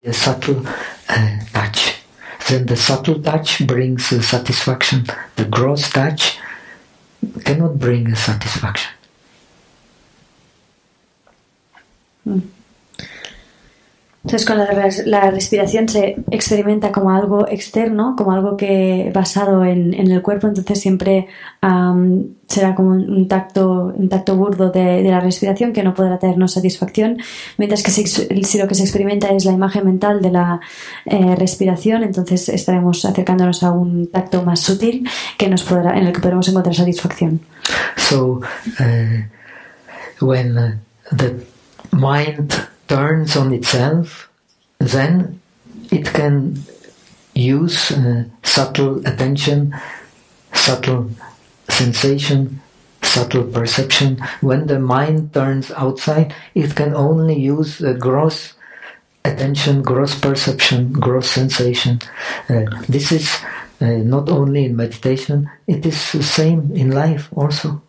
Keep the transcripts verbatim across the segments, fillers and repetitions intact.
a subtle uh, touch. Then the subtle touch brings uh, satisfaction. The gross touch cannot bring satisfaction. Mm. Entonces con la, la respiración se experimenta como algo externo, como algo que basado en, en el cuerpo, entonces siempre um, será como un tacto, un tacto burdo de, de la respiración que no podrá traernos satisfacción, mientras que si, si lo que se experimenta es la imagen mental de la eh, respiración, entonces estaremos acercándonos a un tacto más sutil que nos podrá, en el que podremos encontrar satisfacción. So, uh, when uh, the mind turns on itself, then it can use uh, subtle attention, subtle sensation, subtle perception. When the mind turns outside, it can only use uh, gross attention, gross perception, gross sensation. Uh, this is uh, not only in meditation, it is the same in life also.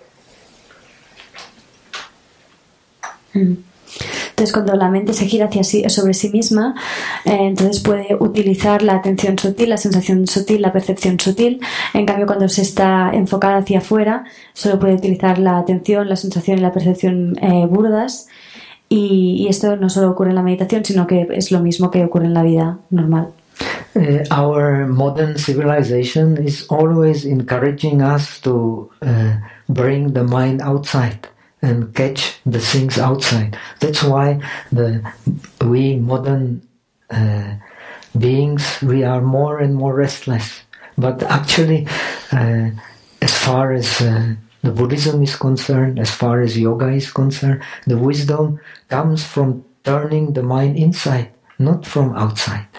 Mm. Entonces cuando la mente se gira hacia sí, sobre sí misma, eh, entonces puede utilizar la atención sutil, la sensación sutil, la percepción sutil. En cambio cuando se está enfocada hacia afuera, solo puede utilizar la atención, la sensación y la percepción eh, burdas. Y, y esto no solo ocurre en la meditación, sino que es lo mismo que ocurre en la vida normal. Uh, our modern civilization is always encouraging us to uh, bring the mind outside and catch the things outside. That's why the we modern uh, beings, we are more and more restless. But actually, uh, as far as uh, the Buddhism is concerned, as far as yoga is concerned, the wisdom comes from turning the mind inside, not from outside.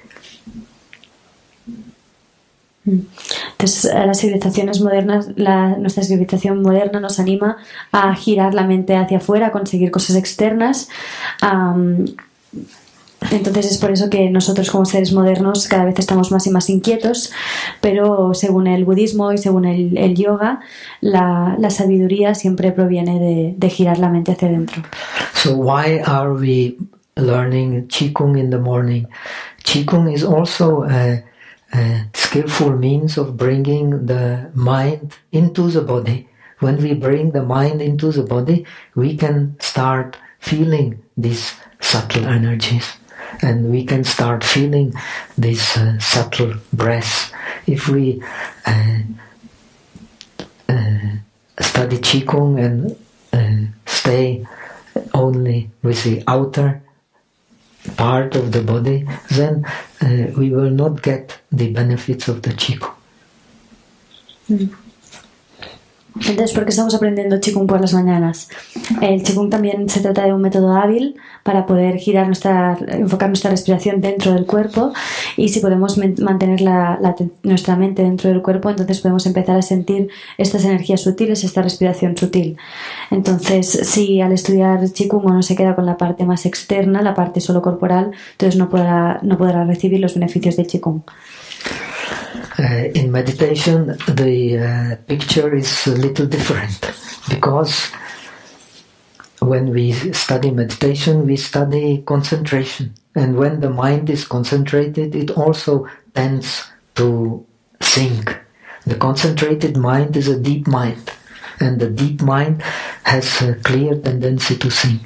Entonces las civilizaciones modernas, la, nuestra civilización moderna nos anima a girar la mente hacia afuera, a conseguir cosas externas. Um, entonces es por eso que nosotros como seres modernos cada vez estamos más y más inquietos, pero según el budismo y según el, el yoga, la, la sabiduría siempre proviene de, de girar la mente hacia adentro. So why are we learning Qigong in the morning? Qigong is also a Uh, skillful means of bringing the mind into the body. When we bring the mind into the body, we can start feeling these subtle energies, and we can start feeling this uh, subtle breath. If we uh, uh, study Qigong and uh, stay only with the outer part of the body, then uh, we will not get the benefits of the Qigong. Mm. Entonces, ¿por qué estamos aprendiendo Qigong por las mañanas? El Qigong también se trata de un método hábil para poder girar nuestra, enfocar nuestra respiración dentro del cuerpo, y si podemos mantener la, la, nuestra mente dentro del cuerpo, entonces podemos empezar a sentir estas energías sutiles, esta respiración sutil. Entonces, si al estudiar Qigong uno se queda con la parte más externa, la parte solo corporal, entonces no podrá, no podrá recibir los beneficios del Qigong. Uh, in meditation, the uh, picture is a little different, because when we study meditation, we study concentration. And when the mind is concentrated, it also tends to think. The concentrated mind is a deep mind, and the deep mind has a clear tendency to think.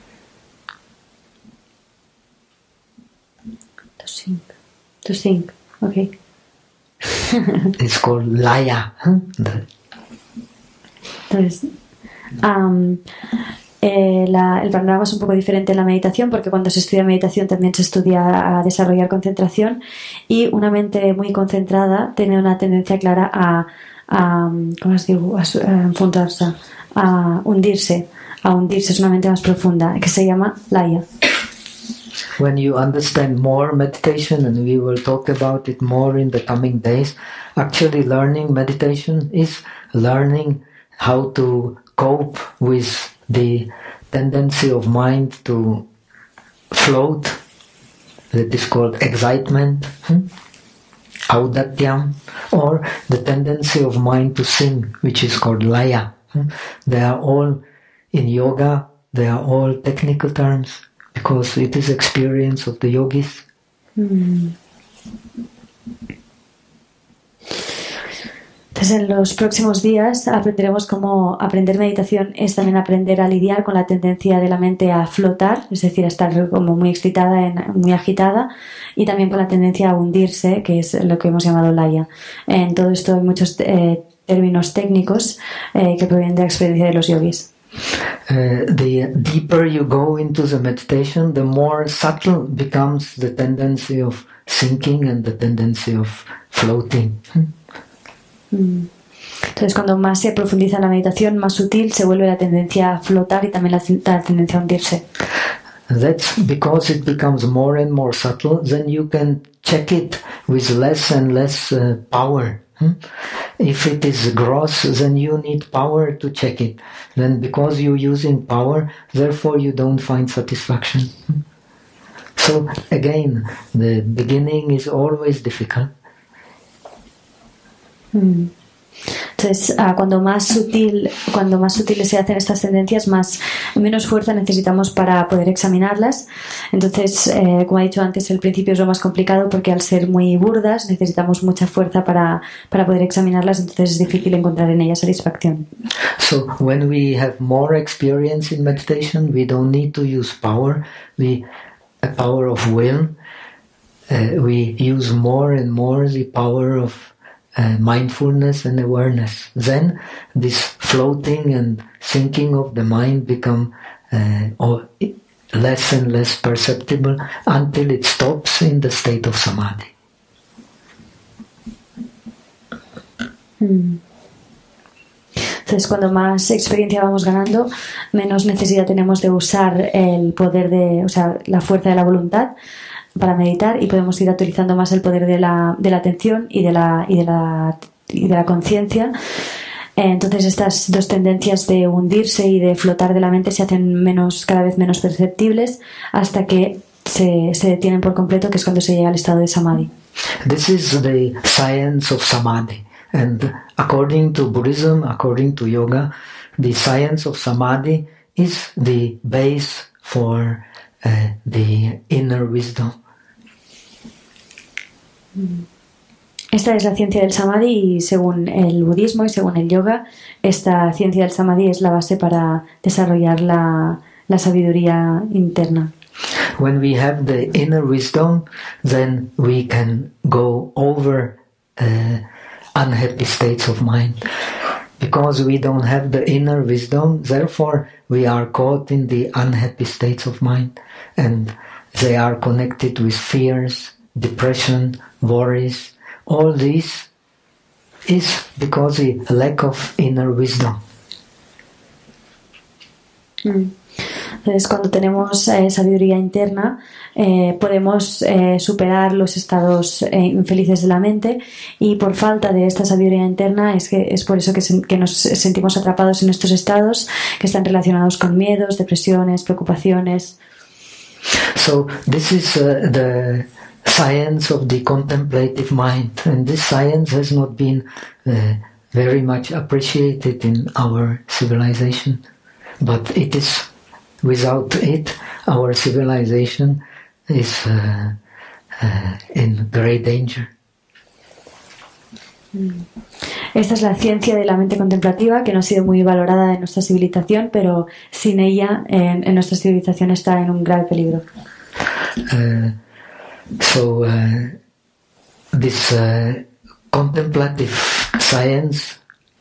To think. To think. Okay. It's called laya. Huh? The... Entonces, um, eh, la, el panorama es un poco diferente en la meditación, porque cuando se estudia meditación también se estudia a desarrollar concentración, y una mente muy concentrada tiene una tendencia clara a, a ¿cómo os digo? A, a enfundarse, a hundirse, a hundirse, es una mente más profunda, que se llama laya. When you understand more meditation, and we will talk about it more in the coming days, actually learning meditation is learning how to cope with the tendency of mind to float, that is called excitement, hmm? audatyam, or the tendency of mind to sing, which is called laya. Hmm? They are all, in yoga, they are all technical terms, because it is experience of the yogis. Mm. Entonces, en los próximos días aprenderemos cómo aprender meditación es también aprender a lidiar con la tendencia de la mente a flotar, es decir, a estar como muy excitada, en, muy agitada, y también con la tendencia a hundirse, que es lo que hemos llamado laya. En todo esto hay muchos eh, términos técnicos eh, que provienen de la experiencia de los yogis. Uh, the deeper you go into the meditation, the more subtle becomes the tendency of sinking and the tendency of floating. Entonces, cuando más se profundiza en la meditación, más sutil se vuelve la tendencia a flotar y también la, la tendencia a hundirse. That's because it becomes more and more subtle, then you can check it with less and less uh, power. Hmm? If it is gross, then you need power to check it. Then because you're using power, therefore you don't find satisfaction. Hmm? So again, the beginning is always difficult. Mm. Entonces, uh, cuando más sutil, cuando más sutiles se hacen estas tendencias, más menos fuerza necesitamos para poder examinarlas. Entonces, eh, como he dicho antes, el principio es lo más complicado porque al ser muy burdas necesitamos mucha fuerza para, para poder examinarlas. Entonces es difícil encontrar en ellas satisfacción. So when we have more experience in meditation, we don't need to use power. We a power of will. Uh, we use more and more the power of Uh, mindfulness and awareness. Then this floating and sinking of the mind become uh, or less and less perceptible until it stops in the state of samadhi. Mm. Entonces, cuando más experiencia vamos ganando, menos necesidad tenemos de usar el poder de, o sea, la fuerza de la voluntad para meditar, y podemos ir utilizando más el poder de la, de la atención y de la, y de la, y de la conciencia. Entonces estas dos tendencias de hundirse y de flotar de la mente se hacen menos, cada vez menos perceptibles hasta que se, se detienen por completo, que es cuando se llega al estado de samadhi. This is the science of samadhi, and according to Buddhism, according to yoga, the science of samadhi is the base for uh, the inner wisdom. Esta es la ciencia del samadhi, y según el budismo y según el yoga, esta ciencia del samadhi es la base para desarrollar la, la sabiduría interna. When we have the inner wisdom, then we can go over uh, unhappy states of mind. Because we don't have the inner wisdom, therefore we are caught in the unhappy states of mind, and they are connected with fears, depression, worries. All this is because of the lack of inner wisdom. Mm. Entonces, cuando tenemos eh, sabiduría interna, eh, podemos eh, superar los estados eh, infelices de la mente, y por falta de esta sabiduría interna es que es por eso que, se, que nos sentimos atrapados en estos estados que están relacionados con miedos, depresiones, preocupaciones. So this is uh, the science of the contemplative mind, and this science has not been uh, very much appreciated in our civilization, but it is. Without it, our civilization is uh, uh, in great danger. Esta es la ciencia de la mente contemplativa, que no ha sido muy valorada en nuestra civilización, pero sin ella en, en nuestra civilización está en un grave peligro. Uh, so uh, this uh, contemplative science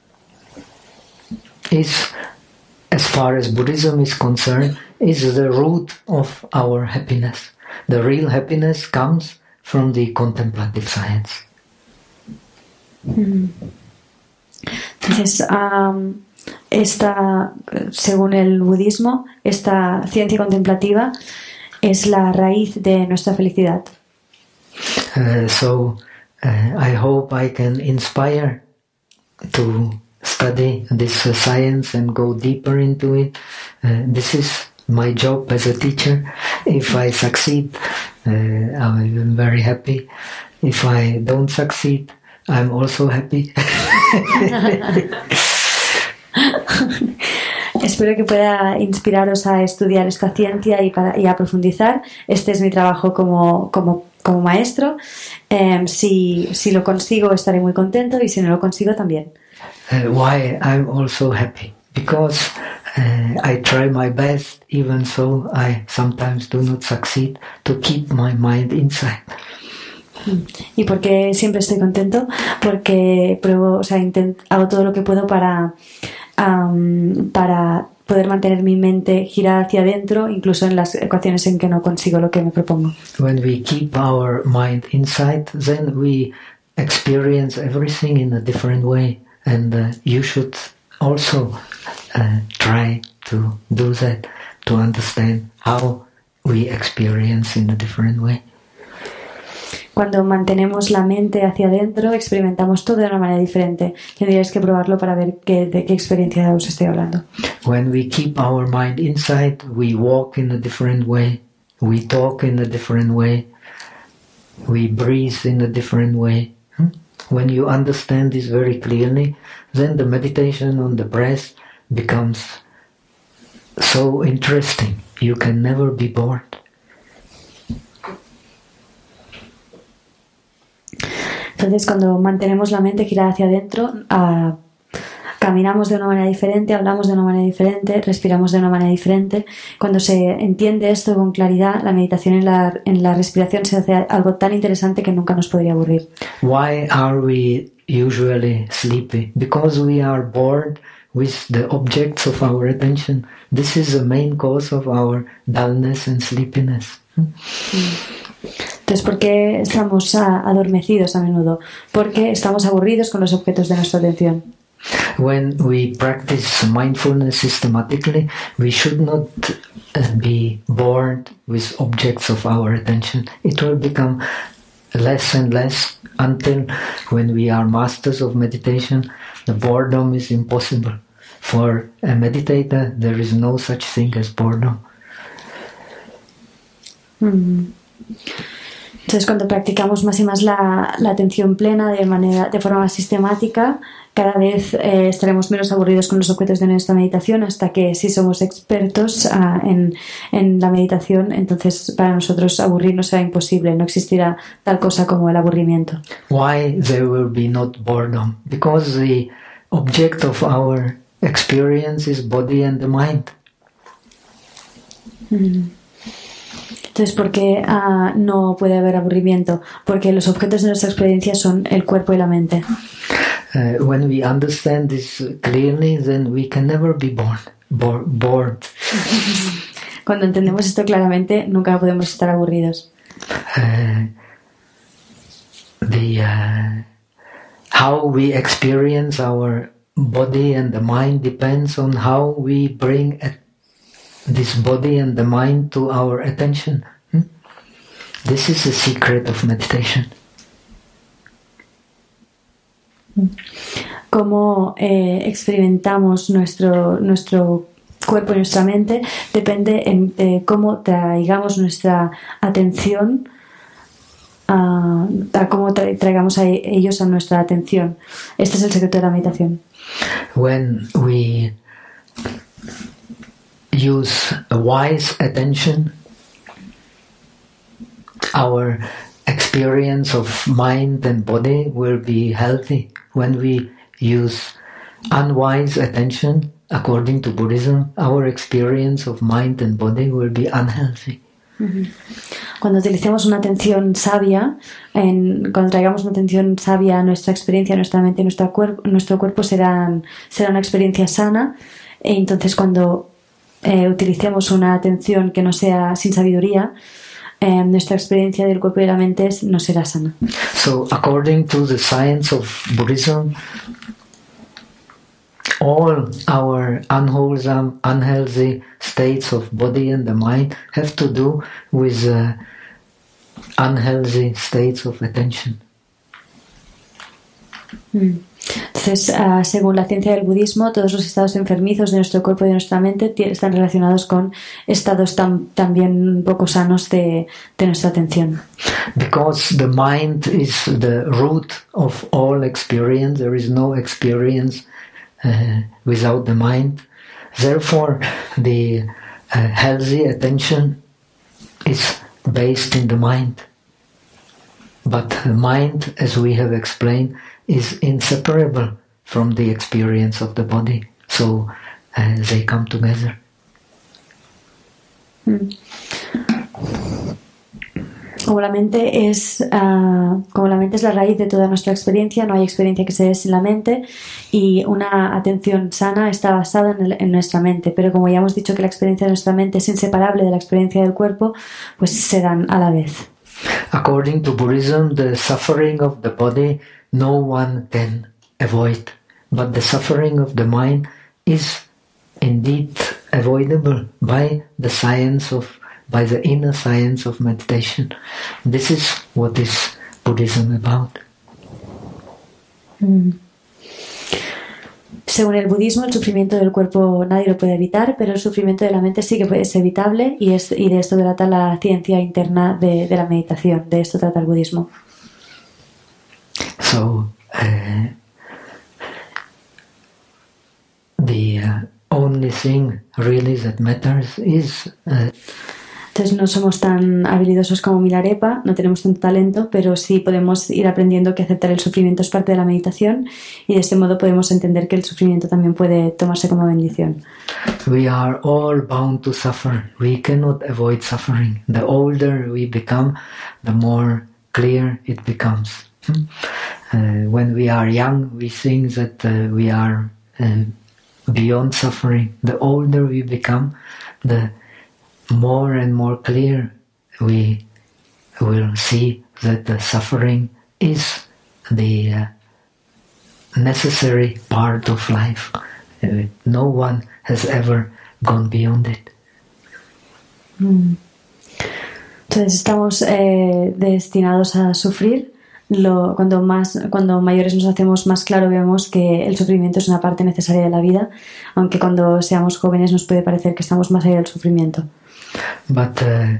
is, as far as Buddhism is concerned, is the root of our happiness. The real happiness comes from the contemplative science. Entonces, um, esta, según el budismo, esta ciencia contemplativa es la raíz de nuestra felicidad. Uh, so, uh, I hope I can inspire to study this uh, science and go deeper into it. Uh, this is my job as a teacher. If I succeed, uh, I'm very happy. If I don't succeed, I'm also happy. Espero que pueda inspiraros a estudiar esta ciencia y, para, y a profundizar. Este es mi trabajo como, como, como maestro. Um, si, si lo consigo estaré muy contento y si no lo consigo también. Uh, why I'm also happy? Because uh, I try my best, even so I sometimes do not succeed, to keep my mind inside. Y porque siempre estoy contento, porque pruebo, o sea, intento, hago todo lo que puedo para, um, para poder mantener mi mente girada hacia adentro, incluso en las ocasiones en que no consigo lo que me propongo. When we keep our mind inside, then we experience everything in a different way, and uh, you should also uh, try to do that, to understand how we experience in a different way. Cuando mantenemos la mente hacia adentro, experimentamos todo de una manera diferente. Tendríais que probarlo para ver qué, de qué experiencia os estoy hablando. When we keep our mind inside, we walk in a different way, we talk in a different way, we breathe in a different way. When you understand this very clearly, then the meditation on the breath becomes so interesting. You can never be bored. Entonces, cuando mantenemos la mente girada hacia adentro, uh, caminamos de una manera diferente, hablamos de una manera diferente, respiramos de una manera diferente. Cuando se entiende esto con claridad, la meditación en la, en la respiración se hace algo tan interesante que nunca nos podría aburrir. Why are we usually sleepy? Because we are bored with the objects of our attention. This is the main cause of our dullness and sleepiness. Entonces, ¿por qué estamos a, adormecidos a menudo? Porque estamos aburridos con los objetos de nuestra atención. When we practice mindfulness systematically, we should not uh, be bored with objects of our attention. It will become less and less until when we are masters of meditation, the boredom is impossible. For a meditator, there is no such thing as boredom. Mm. Entonces, cuando practicamos más y más la, la atención plena de manera, de forma más sistemática, cada vez eh, estaremos menos aburridos con los objetos de nuestra meditación, hasta que si somos expertos uh, en, en la meditación, entonces para nosotros aburrirnos será imposible, no existirá tal cosa como el aburrimiento. Why there will be not boredom? Because the object of our experience is body and the mind. Mm. Entonces, ¿por qué uh, no puede haber aburrimiento? Porque los objetos de nuestra experiencia son el cuerpo y la mente. Uh, when we understand this clearly, then we can never be bored. Bo- bored. Cuando entendemos esto claramente, nunca podemos estar aburridos. Uh, the uh, how we experience our body and the mind depends on how we bring a this body and the mind to our attention. Hmm? This is the secret of meditation. Cómo eh, experimentamos nuestro, nuestro cuerpo y nuestra mente depende en, de cómo traigamos nuestra atención, a, a cómo tra- traigamos a ellos a nuestra atención. Este es el secreto de la meditación. When we use a wise attention, our experience of mind and body will be healthy. When we use unwise attention, according to Buddhism, our experience of mind and body will be unhealthy. Cuando utilicemos una atención sabia, en, cuando traigamos una atención sabia a nuestra experiencia, nuestra mente y nuestra cuerpo, nuestro cuerpo serán, será una experiencia sana. E entonces cuando Eh, utilicemos una atención que no sea sin sabiduría, eh, nuestra experiencia del cuerpo y de la mente no será sana. So, according to the science of Buddhism, all our unwholesome, unhealthy states of body and the mind have to do with uh, unhealthy states of attention. Mm. Entonces, uh, según la ciencia del budismo, todos los estados enfermizos de nuestro cuerpo y de nuestra mente t- están relacionados con estados tan, también poco sanos de, de nuestra atención. Because the mind is the root of all experience, there is no experience uh, without the mind. therefore, the uh, healthy attention is based in the mind. But the mind, as we have explained, is inseparable from the experience of the body. So uh, they come together. Mm. Como la mente es uh, como la mente es la raíz de toda nuestra experiencia, no hay experiencia que se dé sin la mente, y una atención sana está basada en, el, en nuestra mente, pero como ya hemos dicho que la experiencia de nuestra mente es inseparable de la experiencia del cuerpo, pues se dan a la vez. According to Buddhism, the suffering of the body no one can avoid, but the suffering of the mind is indeed avoidable by the science of by the inner science of meditation. This is what is Buddhism about. Mm. Según el budismo, el sufrimiento del cuerpo nadie lo puede evitar, pero el sufrimiento de la mente sí que es evitable, y, es, y de esto trata la ciencia interna de, de la meditación. De esto trata el budismo. So, uh, the uh, only thing really that matters is uh, Entonces no somos tan habilidosos como Milarepa, no tenemos tanto talento, pero sí podemos ir aprendiendo que aceptar el sufrimiento es parte de la meditación, y de este modo podemos entender que el sufrimiento también puede tomarse como bendición. We are all bound to suffer. We cannot avoid suffering. The older we become, the more clear it becomes. Uh, when we are young, we think that uh, we are uh, beyond suffering. The older we become, the more and more clear we will see that the suffering is the uh, necessary part of life. Uh, no one has ever gone beyond it. Mm. Entonces estamos eh, destinados a sufrir. Lo, cuando, más, cuando mayores nos hacemos, más claro vemos que el sufrimiento es una parte necesaria de la vida, aunque cuando seamos jóvenes nos puede parecer que estamos más allá del sufrimiento. But uh,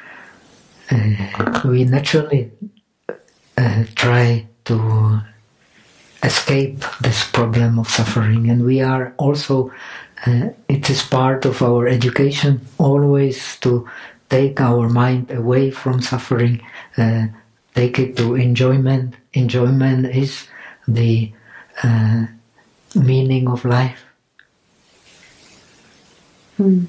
uh, we naturally uh, try to escape this problem of suffering, and we are also, uh, it is part of our education always to take our mind away from suffering, uh, take it to enjoyment. Enjoyment is the uh, meaning of life. Mm.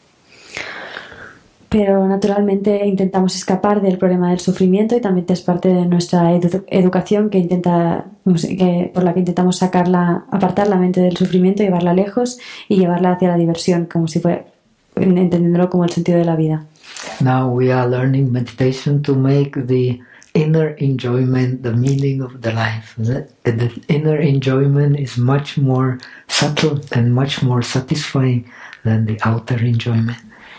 Pero naturalmente intentamos escapar del problema del sufrimiento, y también es parte de nuestra edu- educación que intenta, que, por la que intentamos sacarla, apartar la mente del sufrimiento, llevarla lejos y llevarla hacia la diversión, como si fuera, entendiéndolo como el sentido de la vida. Now we are learning meditation to make the inner enjoyment the meaning of the life. The, the inner enjoyment is much more subtle and much more satisfying than the outer enjoyment.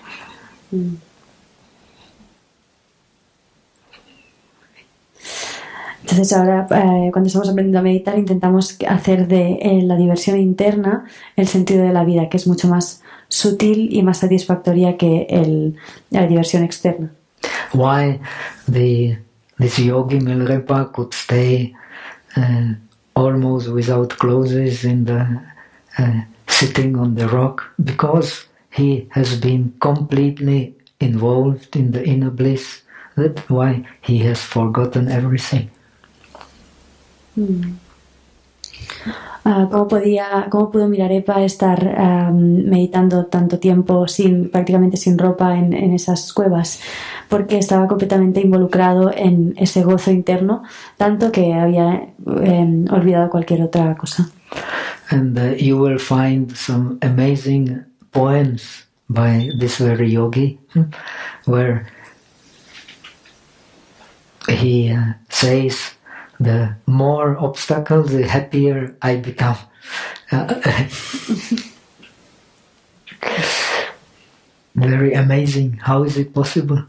Entonces ahora eh, cuando estamos aprendiendo a meditar intentamos hacer de eh, la diversión interna el sentido de la vida, que es mucho más sutil y más satisfactoria que el, la diversión externa. Why the this yogi Milarepa could stay uh, almost without clothes in the uh, sitting on the rock? Because he has been completely involved in the inner bliss. That's why he has forgotten everything. Mm. Uh, ¿cómo, podía, ¿Cómo pudo Milarepa estar um, meditando tanto tiempo sin, prácticamente sin ropa en, en esas cuevas? Porque estaba completamente involucrado en ese gozo interno, tanto que había um, olvidado cualquier otra cosa. And uh, you will find some amazing poems by this very yogi, where he uh, says, the more obstacles, the happier I become. Uh, very amazing. How is it possible?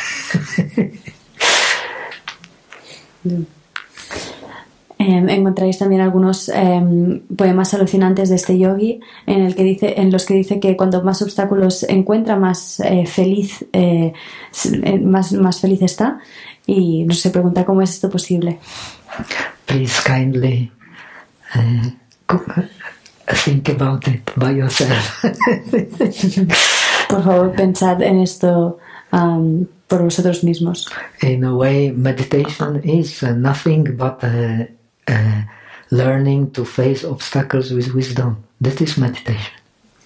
Yeah. Eh, encontráis también algunos eh, poemas alucinantes de este yogi en el que dice, en los que dice que cuanto más obstáculos encuentra, más eh, feliz eh, más, más feliz está, y nos se pregunta cómo es esto posible. Please kindly uh, think about it by yourself. Por favor, pensad en esto um, por vosotros mismos. In a way, meditation is uh, nothing but uh, uh, learning to face obstacles with wisdom. That is meditation.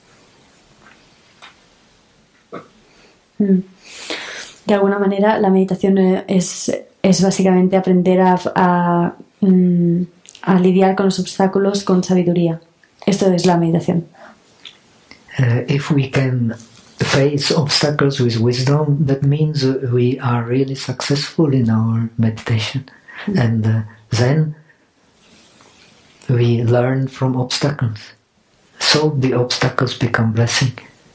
Mm. De alguna manera, la meditación es, es básicamente aprender a, a, a lidiar con los obstáculos con sabiduría. Esto es la meditación. Uh, if we can face obstacles with wisdom, that means we are really successful in our meditation. Mm. And uh, then we learn from obstacles. So the obstacles become blessing.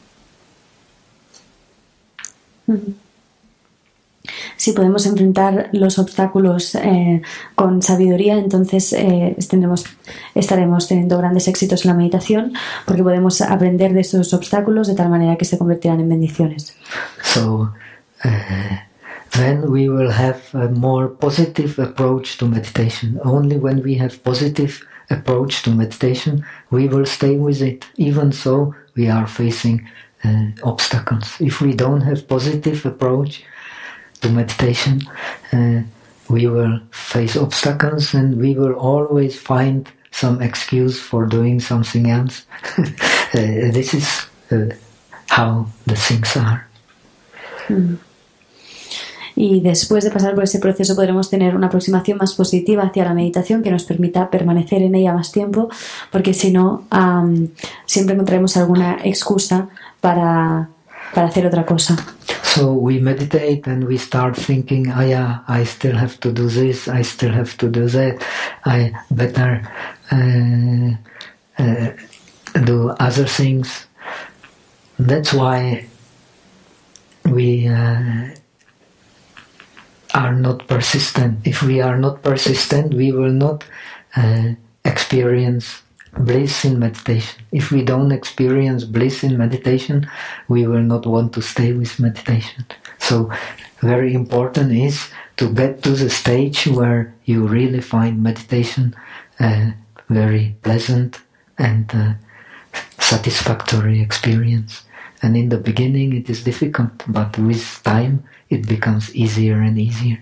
Mm. Si podemos enfrentar los obstáculos eh, con sabiduría, entonces eh, tendremos, estaremos teniendo grandes éxitos en la meditación, porque podemos aprender de esos obstáculos de tal manera que se convertirán en bendiciones. So, uh, then we will have a more positive approach to meditation. Only when we have positive approach to meditation, we will stay with it. Even so, we are facing uh, obstacles. If we don't have positive approach to meditation, uh, we will face obstacles and we will always find some excuse for doing something else. uh, this is uh, how the things are. Mm. Y después de pasar por ese proceso podremos tener una aproximación más positiva hacia la meditación que nos permita permanecer en ella más tiempo, porque si no, um, siempre encontraremos alguna excusa para, para hacer otra cosa. So we meditate and we start thinking, oh yeah, I still have to do this, I still have to do that, I better uh, uh, do other things. That's why we uh, are not persistent. If we are not persistent, we will not uh, experience bliss in meditation. If we don't experience bliss in meditation, we will not want to stay with meditation. So very important is to get to the stage where you really find meditation uh, very pleasant and uh, satisfactory experience. And in the beginning it is difficult, but with time it becomes easier and easier.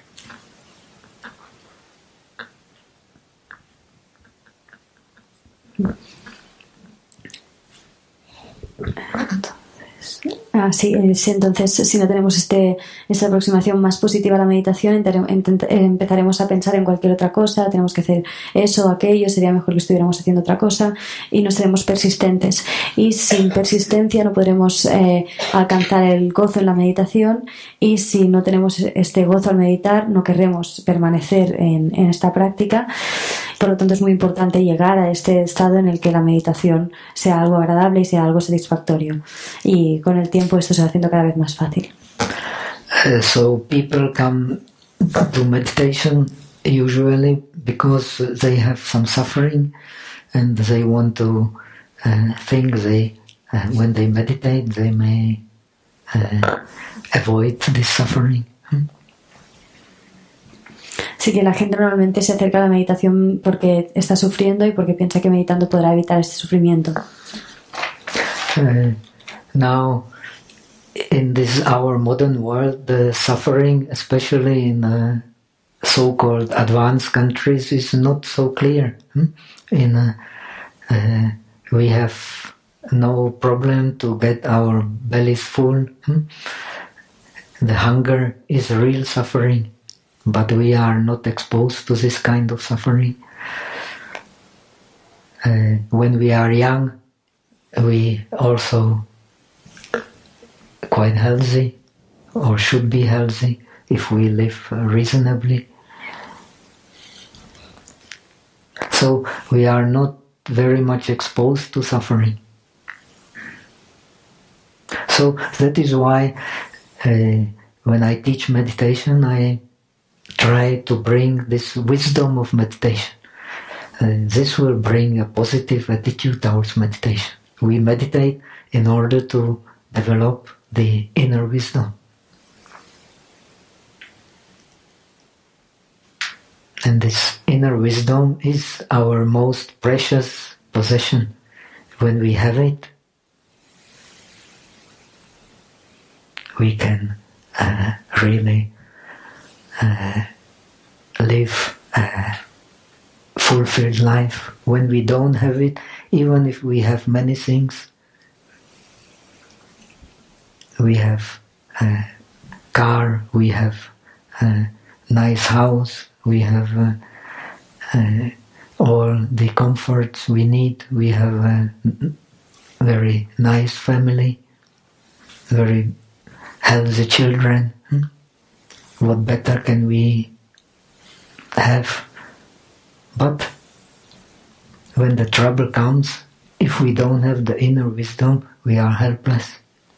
Entonces, ah, sí, sí, entonces si no tenemos este, esta aproximación más positiva a la meditación, empezaremos a pensar en cualquier otra cosa, tenemos que hacer eso o aquello, sería mejor que estuviéramos haciendo otra cosa, y no seremos persistentes. Y sin persistencia no podremos eh, alcanzar el gozo en la meditación, y si no tenemos este gozo al meditar, no querremos permanecer en, en esta práctica. Por lo tanto, es muy importante llegar a este estado en el que la meditación sea algo agradable y sea algo satisfactorio. Y con el tiempo esto se va haciendo cada vez más fácil. Uh, so people come to meditation usually because they have some suffering and they want to uh, think they, uh, when they meditate, they may uh, avoid this suffering. Hmm? Así que la gente normalmente se acerca a la meditación porque está sufriendo y porque piensa que meditando podrá evitar este sufrimiento. Uh, now, in this our modern world, the suffering, especially in uh, so-called advanced countries, is not so clear. Hmm? In uh, uh, we have no problem to get our bellies full. Hmm? The hunger is real suffering. But we are not exposed to this kind of suffering. Uh, when we are young, we also quite healthy, or should be healthy, if we live reasonably. So we are not very much exposed to suffering. So that is why uh, when I teach meditation, I try to bring this wisdom of meditation. Uh, this will bring a positive attitude towards meditation. We meditate in order to develop the inner wisdom. And this inner wisdom is our most precious possession. When we have it, we can uh, really uh, live a fulfilled life. When we don't have it, even if we have many things, we have a car, we have a nice house, we have uh, uh, all the comforts we need, we have a very nice family, very healthy children. Hmm? What better can we have? But when the trouble comes, if we don't have the inner wisdom, we are helpless.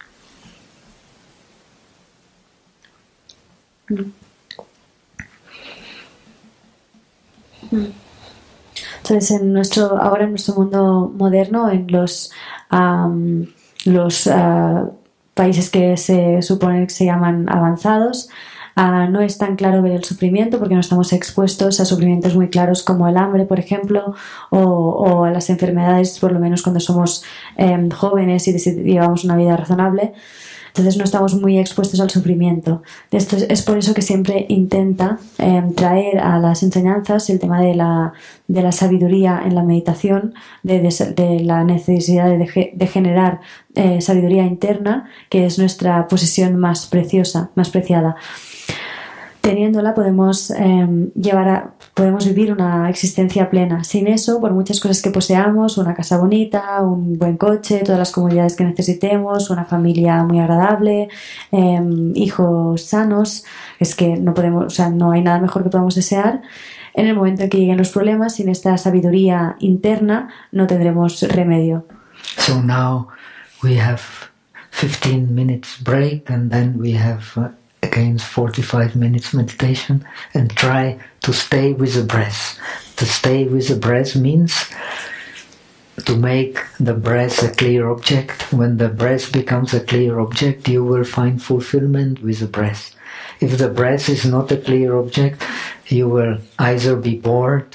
Entonces, en nuestro, ahora en nuestro mundo moderno, en los, um, los uh, países que se supone que se llaman avanzados, uh, no es tan claro ver el sufrimiento porque no estamos expuestos a sufrimientos muy claros como el hambre, por ejemplo, o, o a las enfermedades, por lo menos cuando somos um, jóvenes y llevamos una vida razonable. Entonces no estamos muy expuestos al sufrimiento. Esto es, es por eso que siempre intenta eh, traer a las enseñanzas el tema de la, de la sabiduría en la meditación, de, de, de la necesidad de, de generar eh, sabiduría interna, que es nuestra posesión más preciosa, más preciada. Teniéndola podemos eh, llevar a, podemos vivir una existencia plena. Sin eso, por muchas cosas que poseamos, una casa bonita, un buen coche, todas las comodidades que necesitemos, una familia muy agradable, eh, hijos sanos, es que no podemos, o sea, no hay nada mejor que podamos desear. En el momento en que lleguen los problemas, sin esta sabiduría interna, no tendremos remedio. So now we have fifteen minutes break and then we have uh, again forty-five minutes meditation, and try to stay with the breath. To stay with the breath means to make the breath a clear object. When the breath becomes a clear object, you will find fulfillment with the breath. If the breath is not a clear object, you will either be bored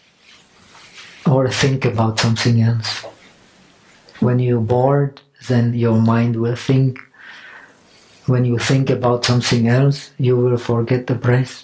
or think about something else. When you're bored, then your mind will think. When you think about something else, you will forget the breath.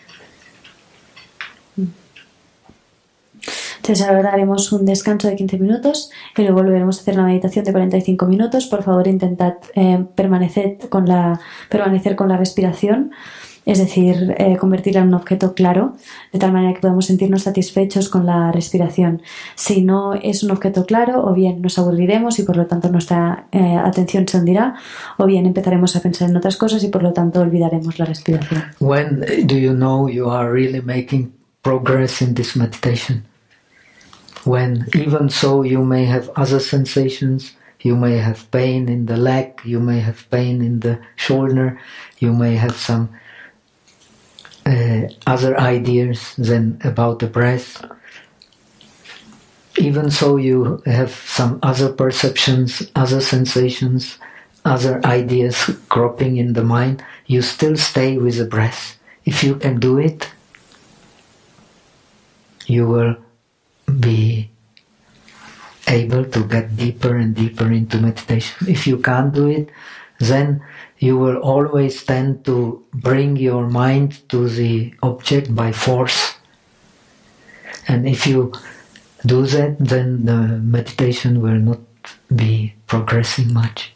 Entonces ahora haremos un descanso de quince minutos y luego volveremos a hacer una meditación de cuarenta y cinco minutos. Por favor, intentad eh, permanecer con la, permanecer con la respiración, es decir, eh, convertirla en un objeto claro, de tal manera que podamos sentirnos satisfechos con la respiración. Si no es un objeto claro, o bien nos aburriremos y por lo tanto nuestra eh, atención se hundirá, o bien empezaremos a pensar en otras cosas y por lo tanto olvidaremos la respiración. When do you know you are really making progress in this meditation? When even so you may have other sensations, you may have pain in the leg, you may have pain in the shoulder, you may have some Uh, other ideas than about the breath. Even so you have some other perceptions, other sensations, other ideas cropping in the mind, you still stay with the breath. If you can do it, you will be able to get deeper and deeper into meditation. If you can't do it, then you will always tend to bring your mind to the object by force. And if you do that, then the meditation will not be progressing much.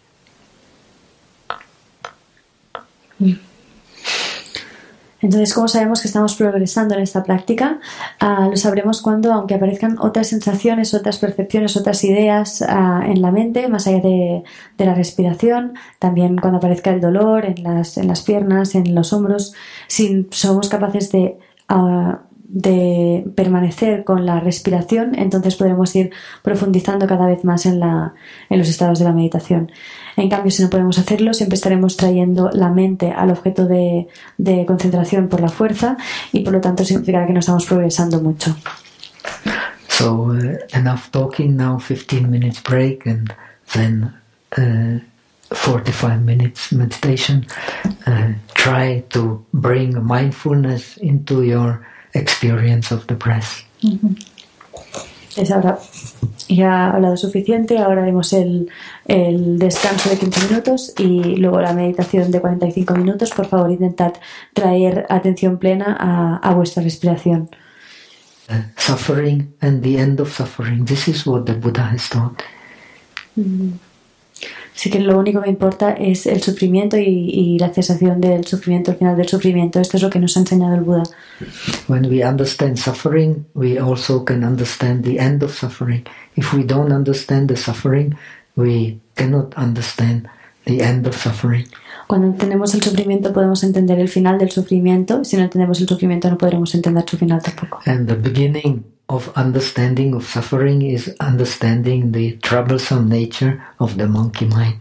Entonces, ¿cómo sabemos que estamos progresando en esta práctica? Uh, lo sabremos cuando, aunque aparezcan otras sensaciones, otras percepciones, otras ideas uh, en la mente, más allá de, de la respiración, también cuando aparezca el dolor en las, en las piernas, en los hombros, si somos capaces de, uh, de permanecer con la respiración, entonces podremos ir profundizando cada vez más en, la, en los estados de la meditación. En cambio, si no podemos hacerlo, siempre estaremos trayendo la mente al objeto de, de concentración por la fuerza y por lo tanto significará que no estamos progresando mucho. So, uh, enough talking, now fifteen minutes break and then uh, forty-five minutes meditation. Uh, try to bring mindfulness into your experience of the breath. Mm-hmm. Es ahora Ya ha hablado suficiente, ahora haremos el, el descanso de quince minutos y luego la meditación de cuarenta y cinco minutos. Por favor, intentad traer atención plena a, a vuestra respiración. Uh, suffering and the end of suffering. This is what the Buddha has taught. Mm. Así que lo único que importa es el sufrimiento y, y la cesación del sufrimiento, el final del sufrimiento. Esto es lo que nos ha enseñado el Buda. When we understand suffering, we also can understand the end of suffering. If we don't understand the suffering, we cannot understand the end of suffering. Cuando entendemos el sufrimiento podemos entender el final del sufrimiento. Si no entendemos el sufrimiento no podremos entender su final tampoco. And the beginning of understanding of suffering is understanding the troublesome nature of the monkey mind.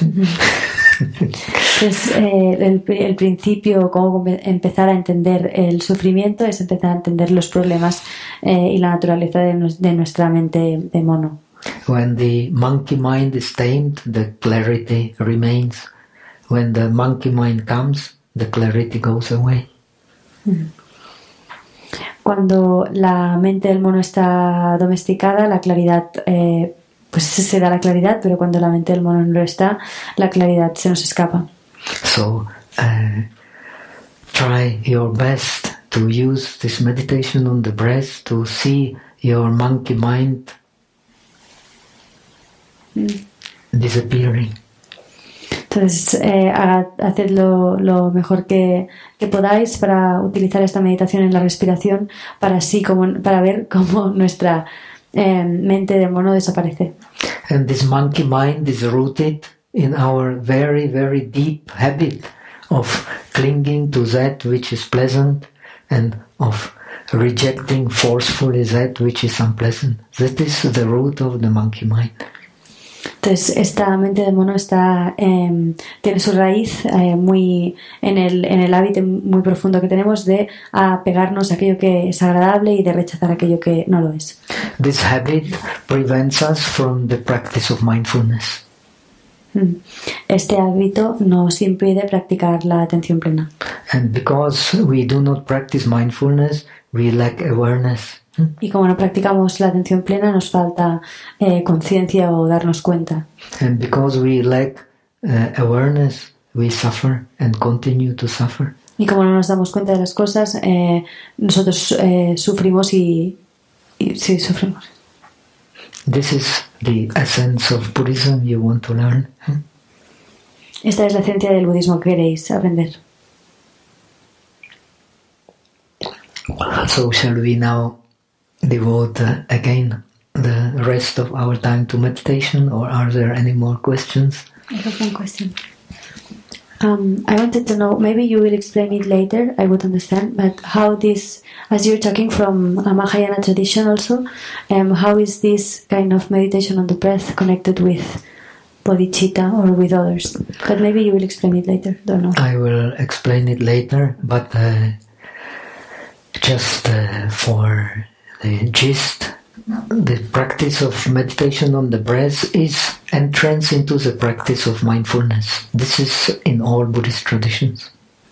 Pues, eh, el, el principio, cómo empezar a entender el sufrimiento, es empezar a entender los problemas eh, y la naturaleza de, nos, de nuestra mente de mono. When the monkey mind is tamed, the clarity remains. When the monkey mind comes, the clarity goes away. Cuando la mente del mono está domesticada, la claridad, eh, pues se da la claridad, pero cuando la mente del mono no lo está, la claridad se nos escapa. So, uh, try your best to use this meditation on the breath to see your monkey mind mm. disappearing. Entonces, eh, haced lo, lo mejor que, que podáis para utilizar esta meditación en la respiración para así como para ver cómo nuestra eh, mente de mono desaparece. And this monkey mind is rooted in our very, very deep habit of clinging to that which is pleasant and of rejecting forcefully that which is unpleasant. That is the root of the monkey mind. Entonces, esta mente de mono está, eh, tiene su raíz eh, muy en el, en el hábito muy profundo que tenemos de apegarnos a aquello que es agradable y de rechazar aquello que no lo es. This habit prevents us from the practice of mindfulness. Este hábito nos impide practicar la atención plena. And because we do not practice mindfulness, we lack awareness. Y como no practicamos la atención plena, nos falta eh, conciencia o darnos cuenta. And because we lack uh, awareness, we suffer and continue to suffer. Y como no nos damos cuenta de las cosas, eh, nosotros eh, sufrimos y, y sí, sufrimos. This is the essence of Buddhism you want to learn. Esta es la esencia del budismo que queréis aprender. So shall we now devote uh, again the rest of our time to meditation, or are there any more questions? I have one question. Um, I wanted to know, maybe you will explain it later, I would understand, but how this, as you're talking from a Mahayana tradition also, um, how is this kind of meditation on the breath connected with bodhicitta or with others? But maybe you will explain it later, don't know. I will explain it later, but uh, just uh, for the gist, the practice of meditation on the breath is entrance into the practice of mindfulness. This is in all Buddhist traditions.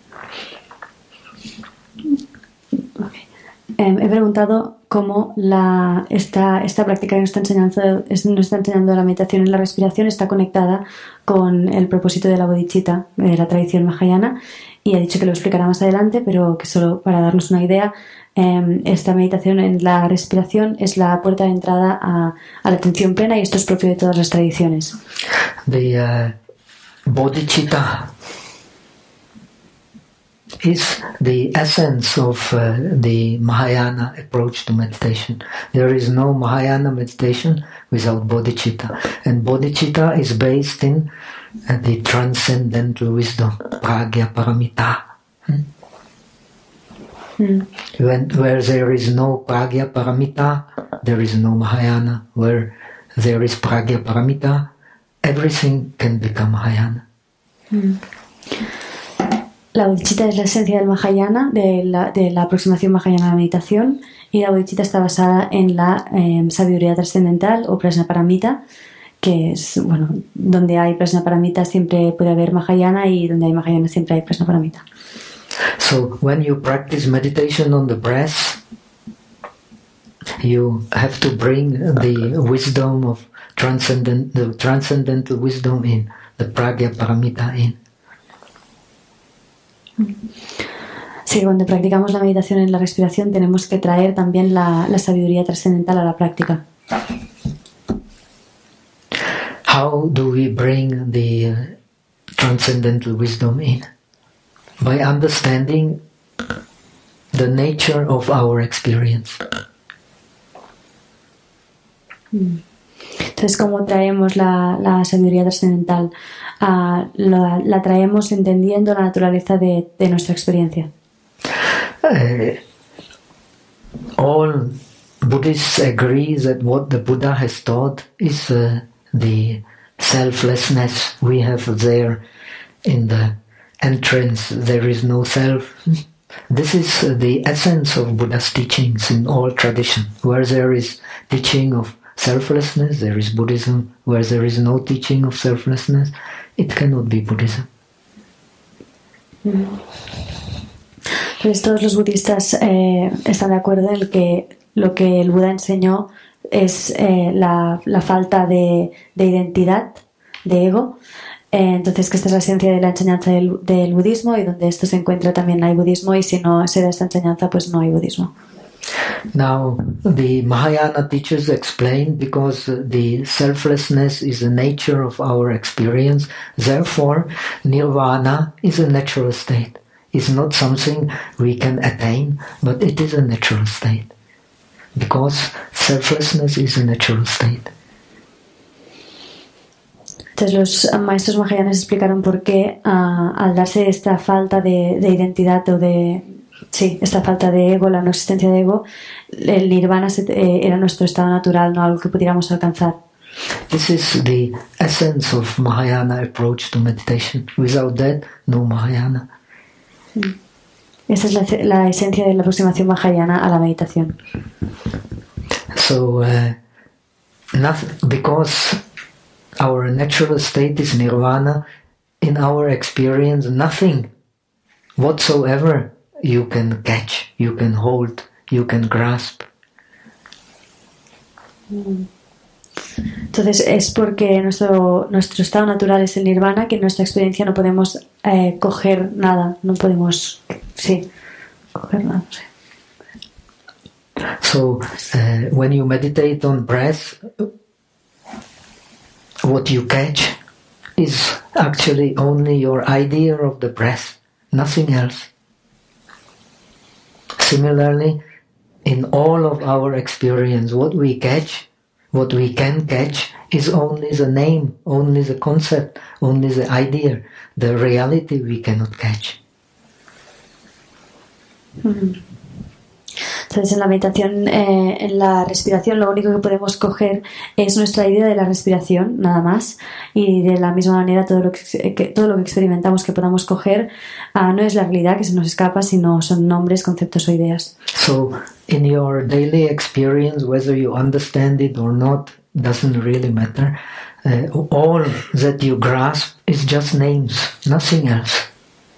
Okay. Eh, he preguntado cómo la, esta, esta práctica que nos está, enseñando, nos está enseñando la meditación en la respiración está conectada con el propósito de la bodhicitta, de la tradición mahayana, y ha dicho que lo explicará más adelante, pero que solo para darnos una idea, eh, esta meditación en la respiración es la puerta de entrada a, a la atención plena, y esto es propio de todas las tradiciones. The uh, bodhicitta is the essence of uh, the Mahayana approach to meditation. There is no Mahayana meditation without bodhicitta, and bodhicitta is based in uh, the transcendental wisdom, pragya paramita. Hmm? Mm. When, where there is no pragya paramita, there is no Mahayana. Where there is pragya paramita, everything can become Mahayana. Mm. La bodhicitta es la esencia del Mahayana, de la, de la aproximación Mahayana a la meditación, y la bodhicitta está basada en la eh, sabiduría trascendental o prajnaparamita, que es, bueno, donde hay prajnaparamita siempre puede haber Mahayana, y donde hay Mahayana siempre hay prajnaparamita. So when you practice meditation on the breath, you have to bring the wisdom of transcendent, the transcendental wisdom in, the Pragya Paramita in. Sí, cuando practicamos la meditación en la respiración tenemos que traer también la, la sabiduría trascendental a la práctica. How do we bring the uh, transcendental wisdom in? By understanding the nature of our experience. Entonces, ¿cómo traemos la, la sabiduría trascendental? Uh, la, la traemos entendiendo la naturaleza de, de nuestra experiencia. Uh, all Buddhists agree that what the Buddha has taught is uh, the selflessness we have there in the entrance. There is no self. This is uh, the essence of Buddha's teachings in all tradition. Where there is teaching of selflessness, there is Buddhism. Where there is no teaching of selflessness, it cannot be Buddhism. Mm. Entonces todos los budistas eh, están de acuerdo en que lo que el Buda enseñó es eh, la, la falta de, de identidad, de ego. Eh, entonces que esta es la esencia de la enseñanza del, del budismo, y donde esto se encuentra también hay budismo, y si no se da esta enseñanza pues no hay budismo. Now the Mahayana teachers explain, because the selflessness is the nature of our experience, therefore nirvana is a natural state. It's not something we can attain, but it is a natural state. Because selflessness is a natural state. Entonces los maestros mahayanas explicaron por qué uh, al darse esta falta de, de identidad o de sí, esta falta de ego, la no existencia de ego, el nirvana se, eh, era nuestro estado natural, no algo que pudiéramos alcanzar. This is the essence of Mahayana approach to meditation. Without that, no Mahayana. Esa es la, la esencia de la aproximación mahayana a la meditación. So, uh, not, because our natural state is nirvana, in our experience, nothing whatsoever you can catch, you can hold, you can grasp. Entonces es porque nuestro, nuestro estado natural es el nirvana, que en nuestra experiencia no podemos eh, coger nada, no podemos, sí, coger nada, sí. So, uh, when you meditate on breath, what you catch is actually only your idea of the breath, nothing else. Similarly, in all of our experience, what we catch, what we can catch, is only the name, only the concept, only the idea. The reality we cannot catch. Mm-hmm. Entonces en la meditación, eh, en la respiración, lo único que podemos coger es nuestra idea de la respiración, nada más, y de la misma manera todo lo que, que, todo lo que experimentamos que podamos coger uh, no es la realidad que se nos escapa, sino son nombres, conceptos o ideas. So in your daily experience, whether you understand it or not, doesn't really matter. Uh, all that you grasp is just names, nothing else.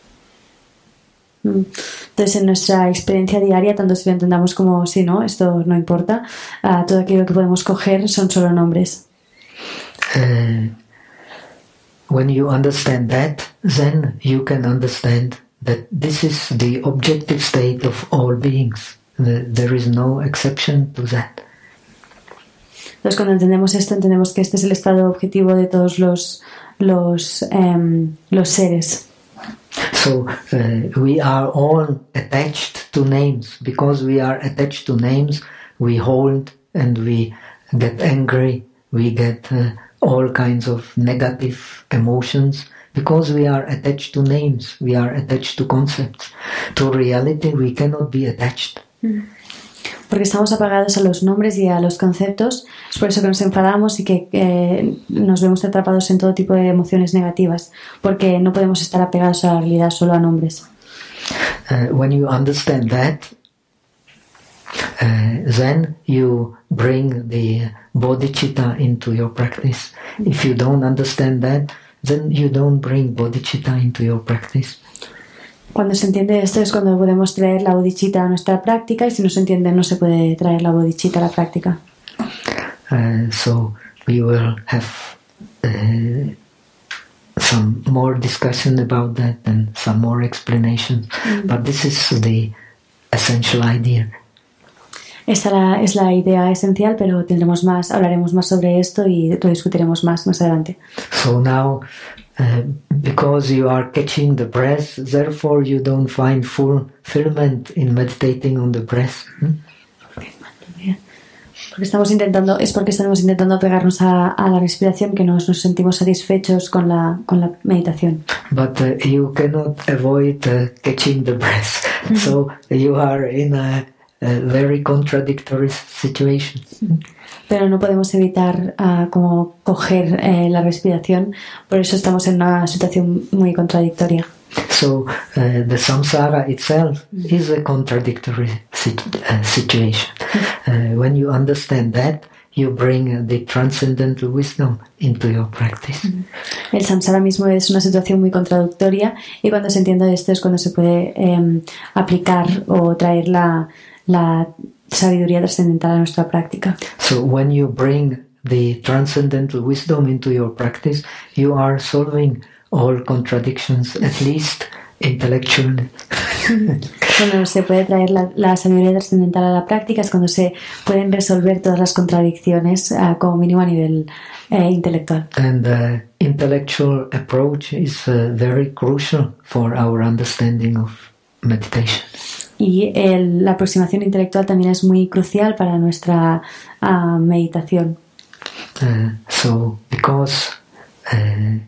Entonces en nuestra experiencia diaria, tanto si lo entendamos como si no, esto no importa, uh, todo aquello que podemos coger son solo nombres. Uh, when you understand that, then you can understand that this is the objective state of all beings. The, there is no exception to that. Entonces cuando entendemos esto, entendemos que este es el estado objetivo de todos los, los, um, los seres. So uh, we are all attached to names. Because we are attached to names, we hold and we get angry, we get uh, all kinds of negative emotions. Because we are attached to names, we are attached to concepts. To reality, we cannot be attached. Porque estamos apagados a los nombres y a los conceptos, es por eso que nos enfadamos y que eh, nos vemos atrapados en todo tipo de emociones negativas, porque no podemos estar apegados a la realidad, solo a nombres. Uh, when you understand that, uh, then you bring the bodhicitta into your practice. If you don't understand that, then you don't bring bodhicitta into your practice. Cuando se entiende esto es cuando podemos traer la bodhicitta a nuestra práctica, y si no se entiende no se puede traer la bodhicitta a la práctica. Uh, so we will have uh, some more discussion about that and some more explanations, mm. but this is the essential idea. Esta la, es la idea esencial, pero tendremos más, hablaremos más sobre esto y lo discutiremos más más adelante. So now, uh, because you are catching the breath, therefore you don't find fulfillment in meditating on the breath. Hmm? Porque estamos intentando, es porque estamos intentando pegarnos a, a la respiración que nos, nos sentimos satisfechos con la, con la meditación. But uh, you cannot avoid uh, catching the breath. Mm-hmm. So you are in a, a very contradictory situation. Pero no podemos evitar uh, como coger eh, la respiración, por eso estamos en una situación muy contradictoria. So uh, the samsara itself mm-hmm. is a contradictory sit- uh, situation. Uh, when you understand that, you bring uh, the transcendental wisdom into your practice. Mm-hmm. El samsara mismo es una situación muy contradictoria, y cuando se entiende esto es cuando se puede eh, aplicar o traer la, la sabiduría trascendental a nuestra práctica. So when you bring the transcendental wisdom into your practice, you are solving all contradictions, at least intellectually. Cuando se puede traer la, la sabiduría trascendental a la práctica es cuando se pueden resolver todas las contradicciones, uh, como mínimo a nivel uh, intelectual. And the intellectual approach is uh, very crucial for our understanding of meditation. Y el, la aproximación intelectual también es muy crucial para nuestra uh, meditación. Uh, so, because uh,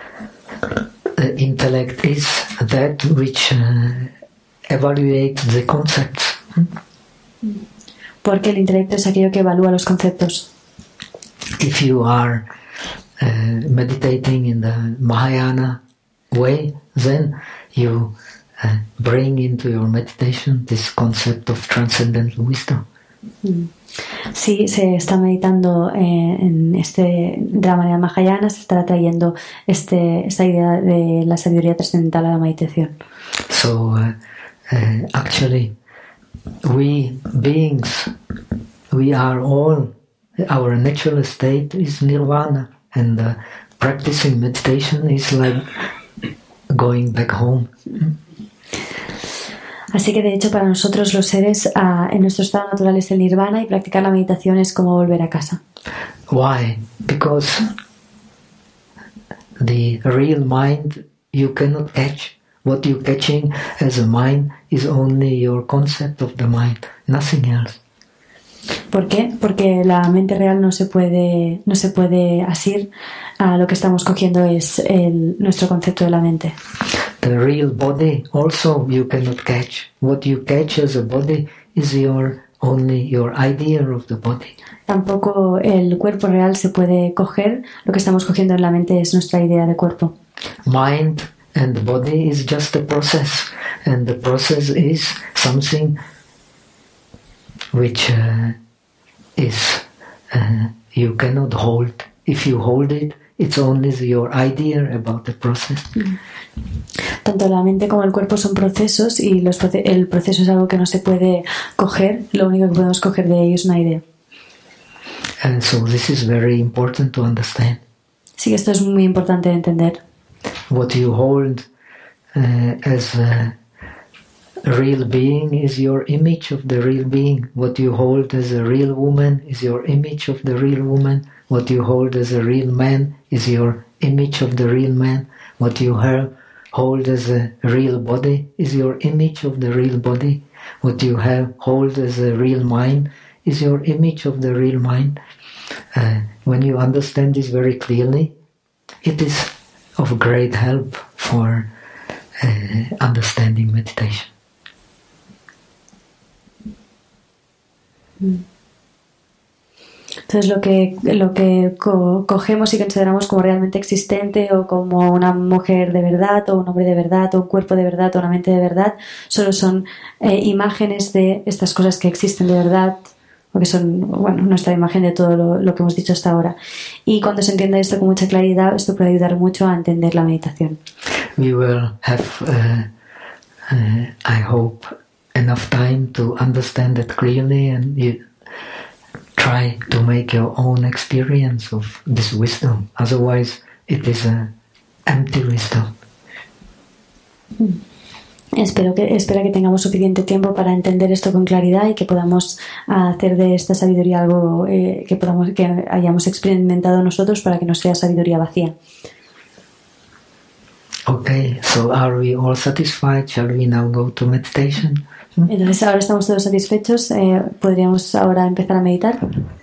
the intellect is that which uh, evaluates the concepts. Porque el intelecto es aquello que evalúa los conceptos. If you are uh, meditating in the Mahayana way, then you uh, bring into your meditation this concept of transcendental wisdom. Mm. Si se está meditando eh, en este, de la manera mahayana, se estará trayendo este, esta idea de la sabiduría trascendental a la meditación. So, uh, uh, actually, we beings, we are all, our natural state is nirvana, and uh, practicing meditation is like going back home. Así que de hecho para nosotros los seres uh, en nuestro estado natural es el nirvana, y practicar la meditación es como volver a casa. Why? Because the real mind you cannot catch. What you're catching as a mind is only your concept of the mind, nothing else. ¿Por qué? Porque la mente real no se puede, no se puede asir. Uh, lo que estamos cogiendo es el, nuestro concepto de la mente. The real body also you cannot catch. What you catch as a body is your only your idea of the body. Tampoco el cuerpo real se puede coger. Lo que estamos cogiendo en la mente es nuestra idea de cuerpo. Mind and the body is just a process, and the process is something which uh, is uh, you cannot hold. If you hold it, it's only your idea about the process. Mm. Tanto la mente como el cuerpo son procesos, y los proce- el proceso es algo que no se puede coger. Lo único que podemos coger de ello es una idea. And so this is very important to understand. Sí, que esto es muy importante de entender. What you hold uh, as a real being is your image of the real being. What you hold as a real woman is your image of the real woman. What you hold as a real man is your image of the real man. What you have, hold as a real body is your image of the real body. What you have hold as a real mind is your image of the real mind. Uh, when you understand this very clearly, it is of great help for uh, understanding meditation. Mm. Entonces lo que, lo que co- cogemos y consideramos como realmente existente, o como una mujer de verdad, o un hombre de verdad, o un cuerpo de verdad, o una mente de verdad, solo son eh, imágenes de estas cosas que existen de verdad, o que son, bueno, nuestra imagen de todo lo, lo que hemos dicho hasta ahora. Y cuando se entiende esto con mucha claridad, esto puede ayudar mucho a entender la meditación. We will have uh, uh, I hope, enough time to understand it clearly, and you try to make your own experience of this wisdom. Otherwise, it is an empty wisdom. Mm. Espero que, espero que tengamos suficiente tiempo para entender esto con claridad y que podamos hacer de esta sabiduría algo eh, que, podamos, que hayamos experimentado nosotros para que no sea sabiduría vacía. Okay, so are we all satisfied? Shall we now go to meditation? Hmm? Entonces, ahora estamos todos satisfechos. Eh, ¿Podríamos ahora empezar a meditar?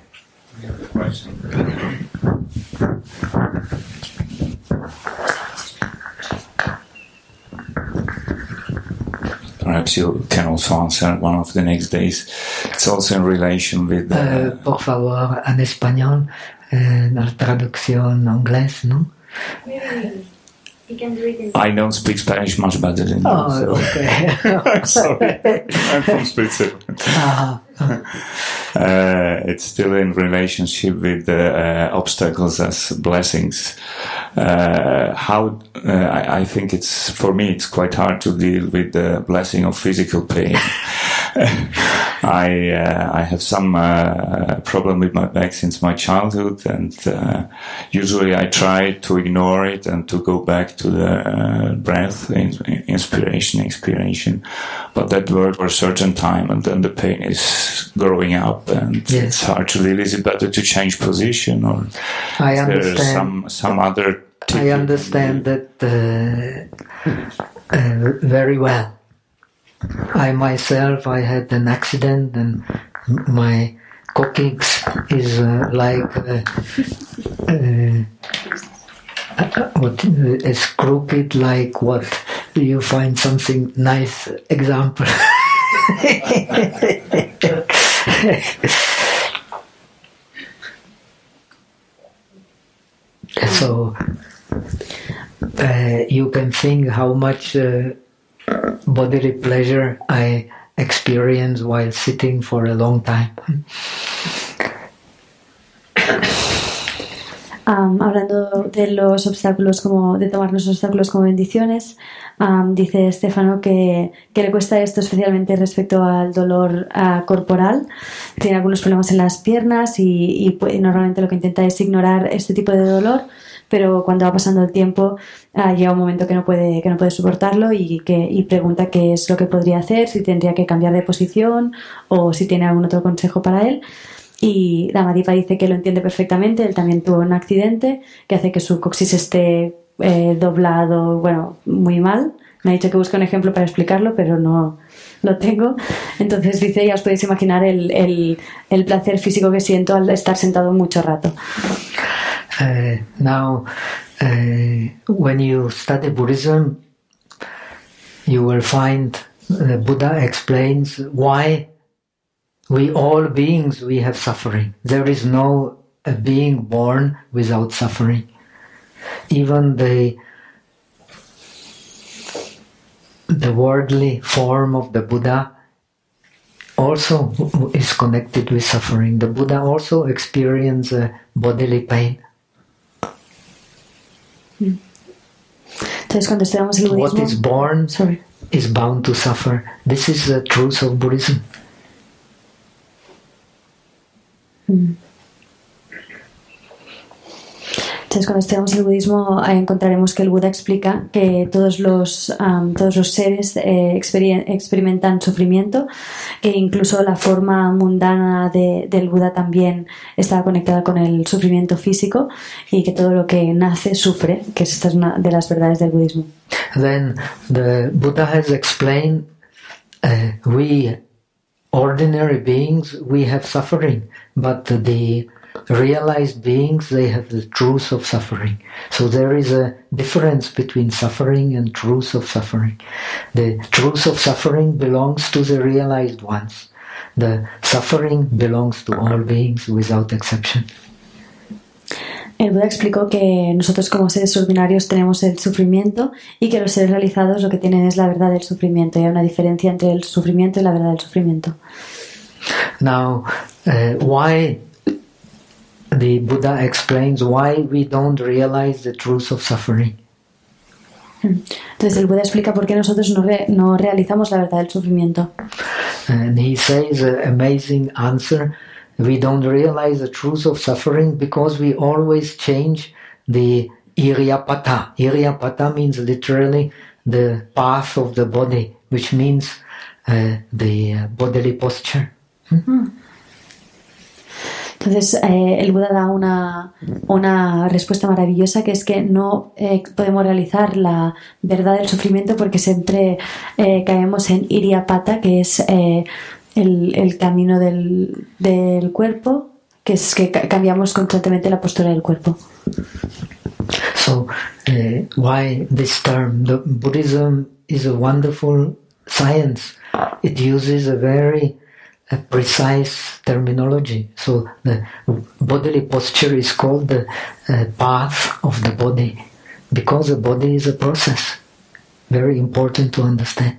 Perhaps you can also answer one of the next days. It's also in relation with the... Uh, por favor, en español, eh, la traducción en inglés, ¿no? I don't speak Spanish much better than you. Oh, so. okay. I'm sorry. I'm from Switzerland. Uh-huh. Uh, it's still in relationship with the uh, obstacles as blessings. Uh, how uh, I, I think it's for me it's quite hard to deal with the blessing of physical pain. I uh, I have some uh, problem with my back since my childhood, and uh, usually I try to ignore it and to go back to the uh, breath, in, inspiration, expiration. But that works for a certain time, and then the pain is growing up, and yes. It's hard to deal. Is it better to change position, or I is understand. there some some other? I understand that uh, uh, very well. I myself, I had an accident, and my coccyx is uh, like uh, uh, what uh, is crooked, like what? Do you find something nice example? So uh, you can think how much uh, bodily pleasure I experience while sitting for a long time. Um, hablando de los obstáculos, como de tomar los obstáculos como bendiciones, um, dice Stefano que, que le cuesta esto especialmente respecto al dolor uh, corporal. Tiene algunos problemas en las piernas y, y pues, normalmente lo que intenta es ignorar este tipo de dolor, pero cuando va pasando el tiempo uh, llega un momento que no puede que no puede soportarlo y, que, y pregunta qué es lo que podría hacer, si tendría que cambiar de posición o si tiene algún otro consejo para él. Y Dhammadvipa dice que lo entiende perfectamente. Él también tuvo un accidente que hace que su coxis esté eh, doblado, bueno, muy mal. Me ha dicho que busque un ejemplo para explicarlo, pero no lo tengo. Entonces dice, ya os podéis imaginar el, el, el placer físico que siento al estar sentado mucho rato. Uh, now, uh, when you study Buddhism, you will find the Buddha explains why we all beings, we have suffering. There is no a being born without suffering. Even the the worldly form of the Buddha also is connected with suffering. The Buddha also experienced uh, bodily pain. Entonces, cuando estudiamos el budismo, what is born sorry. is bound to suffer. This is the truth of Buddhism. Entonces, cuando estudiamos el budismo, eh, encontraremos que el Buda explica que todos los, um, todos los seres eh, exper- experimentan sufrimiento, que incluso la forma mundana de, del Buda también está conectada con el sufrimiento físico y que todo lo que nace sufre, que esta es una de las verdades del budismo. Then the Buddha has explained uh, we ordinary beings, we have suffering, but the realized beings, they have the truth of suffering. So there is a difference between suffering and truth of suffering. The truth of suffering belongs to the realized ones. The suffering belongs to all beings without exception. El Buda explicó que nosotros como seres ordinarios tenemos el sufrimiento y que los seres realizados lo que tienen es la verdad del sufrimiento. Y hay una diferencia entre el sufrimiento y la verdad del sufrimiento. Now, uh, why the Buddha explains why we don't realize the truth of suffering? Entonces el Buda explica por qué nosotros no, re, no realizamos la verdad del sufrimiento. And he says an amazing answer. We don't realize the truth of suffering because we always change the Iryapata. Iryapata means literally the path of the body, which means uh, the uh, bodily posture. Hmm? Entonces eh, el Buda da una, una respuesta maravillosa, que es que no eh, podemos realizar la verdad del sufrimiento porque siempre eh, caemos en Iryapata, que es eh, el, el camino del, del cuerpo, que es que cambiamos constantemente la postura del cuerpo. So, uh, why this term? The Buddhism is a wonderful science. It uses a very a precise terminology. So the bodily posture is called the uh, path of the body, because the body is a process. Very important to understand.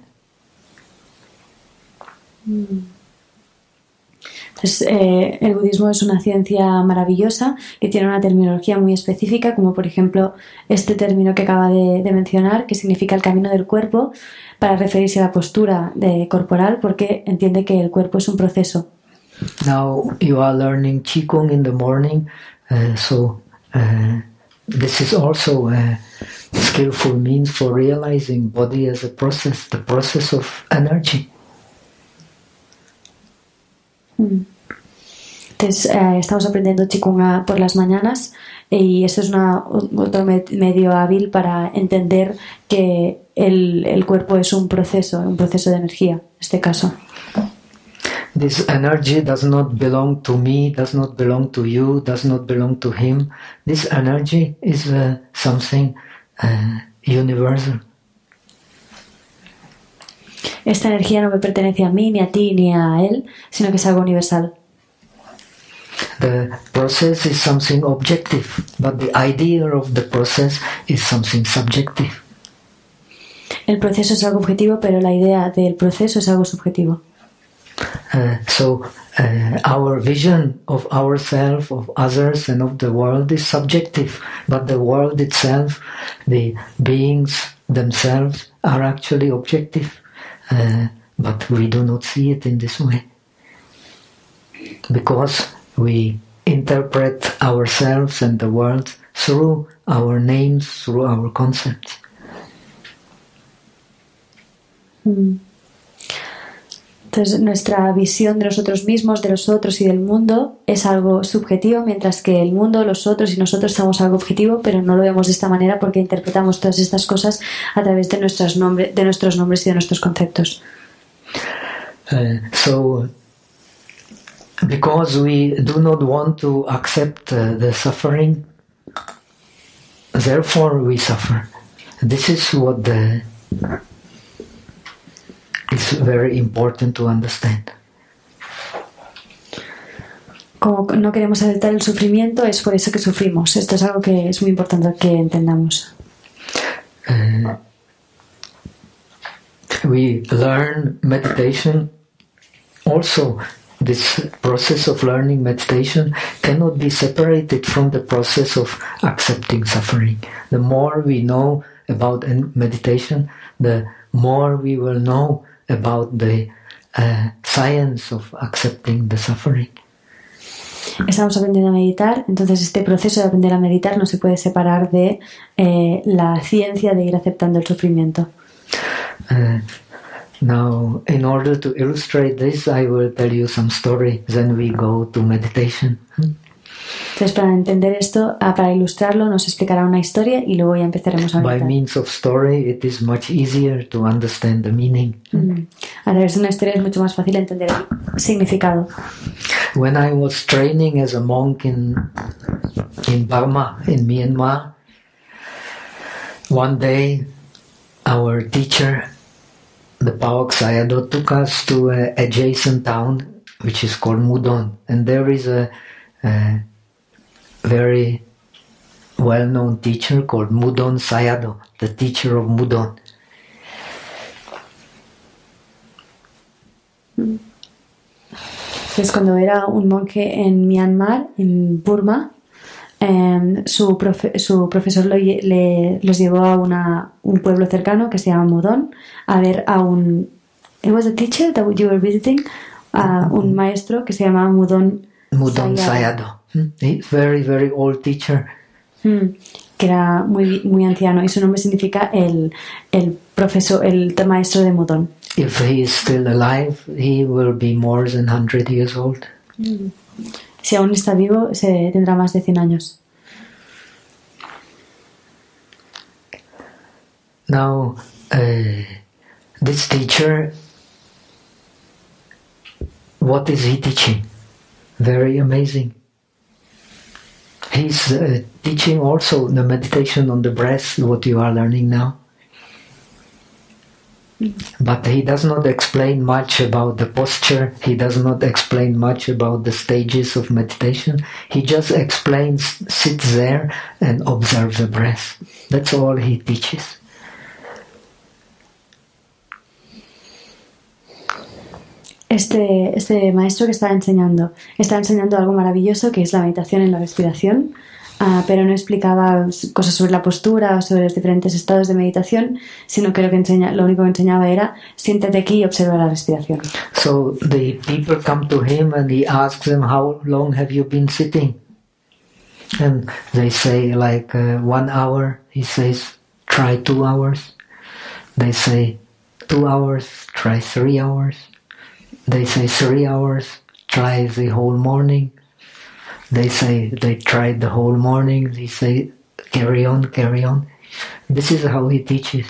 Entonces, eh, el budismo es una ciencia maravillosa que tiene una terminología muy específica, como por ejemplo este término que acaba de, de mencionar, que significa el camino del cuerpo, para referirse a la postura de corporal, porque entiende que el cuerpo es un proceso. Now you are learning Qigong in the morning, uh, so uh, this is also a skillful means for realizing body as a process, the process of energy. Entonces, eh, estamos aprendiendo Qigong a, por las mañanas, y esto es una, otro medio hábil para entender que el, el cuerpo es un proceso, un proceso de energía, en este caso. This energy does not belong to me, does not belong to you, does not belong to him. This energy is uh, something uh, universal. Esta energía no me pertenece a mí, ni a ti, ni a él, sino que es algo universal. The process is something objective, but the idea of the process is something subjective. El proceso es algo objetivo, pero la idea del proceso es algo subjetivo. Uh, so uh, our vision of ourselves, of others, and of the world is subjective, but the world itself, the beings themselves, are actually objective. Uh, but we do not see it in this way, because we interpret ourselves and the world through our names, through our concepts. Entonces, nuestra visión de nosotros mismos, de los otros y del mundo es algo subjetivo, mientras que el mundo, los otros y nosotros somos algo objetivo, pero no lo vemos de esta manera porque interpretamos todas estas cosas a través de nuestros, nombre, de nuestros nombres y de nuestros conceptos. Uh, so, because we do not want to accept uh, the suffering, therefore we suffer. This is what the it's very important to understand. Como no queremos aceptar el sufrimiento, es por eso que sufrimos. Esto es algo que es muy importante que entendamos. Uh, we learn meditation. Also, this process of learning meditation cannot be separated from the process of accepting suffering. The more we know about meditation, the more we will know about the uh, science of accepting the suffering. Estamos aprendiendo a meditar, entonces este proceso de aprender a meditar no se puede separar de eh, la ciencia de ir aceptando el sufrimiento. Uh, now, in order to illustrate this, I will tell you some story, then we go to meditation. Entonces, para entender esto, para ilustrarlo, nos explicará una historia y luego ya empezaremos a meditar. By means of story, it is much easier to understand the meaning. Mm. A través de una historia es mucho más fácil entender el significado. When I was training as a monk in in Burma, in Myanmar, one day our teacher, the Pawak Sayadaw, took us to an adjacent town which is called Mudon, and there is a, a very well-known teacher called Mudon Sayadaw, the teacher of Mudon. Pues cuando era un monje en Myanmar, en Burma, eh, su, profe, su profesor lo, le, los llevó a una, un pueblo cercano que se llama Mudon a ver a un... It was a teacher that you were visiting, a un maestro que se llama Mudon Mudon Sayadaw. He's very, very old teacher. Hmm. Que era muy, muy anciano y su nombre significa el, el profesor, el maestro de Mudon. If he is still alive, he will be more than one hundred years old. Hmm. Si aún está vivo, se tendrá más de cien años. Now, uh, this teacher, what is he teaching? Very amazing. He's uh, teaching also the meditation on the breath, what you are learning now. But he does not explain much about the posture. He does not explain much about the stages of meditation. He just explains, sits there and observes the breath. That's all he teaches. Este, este maestro que está enseñando, está enseñando algo maravilloso que es la meditación en la respiración, uh, pero no explicaba cosas sobre la postura o sobre los diferentes estados de meditación, sino que lo, que enseña, lo único que enseñaba era siéntate aquí y observa la respiración. So the people come to him and he asks them, how long have you been sitting? And they say like uh, one hour. He says, try two hours. They say two hours, try three hours. They say three hours, try the whole morning. They say they tried the whole morning. They say carry on, carry on. This is how he teaches.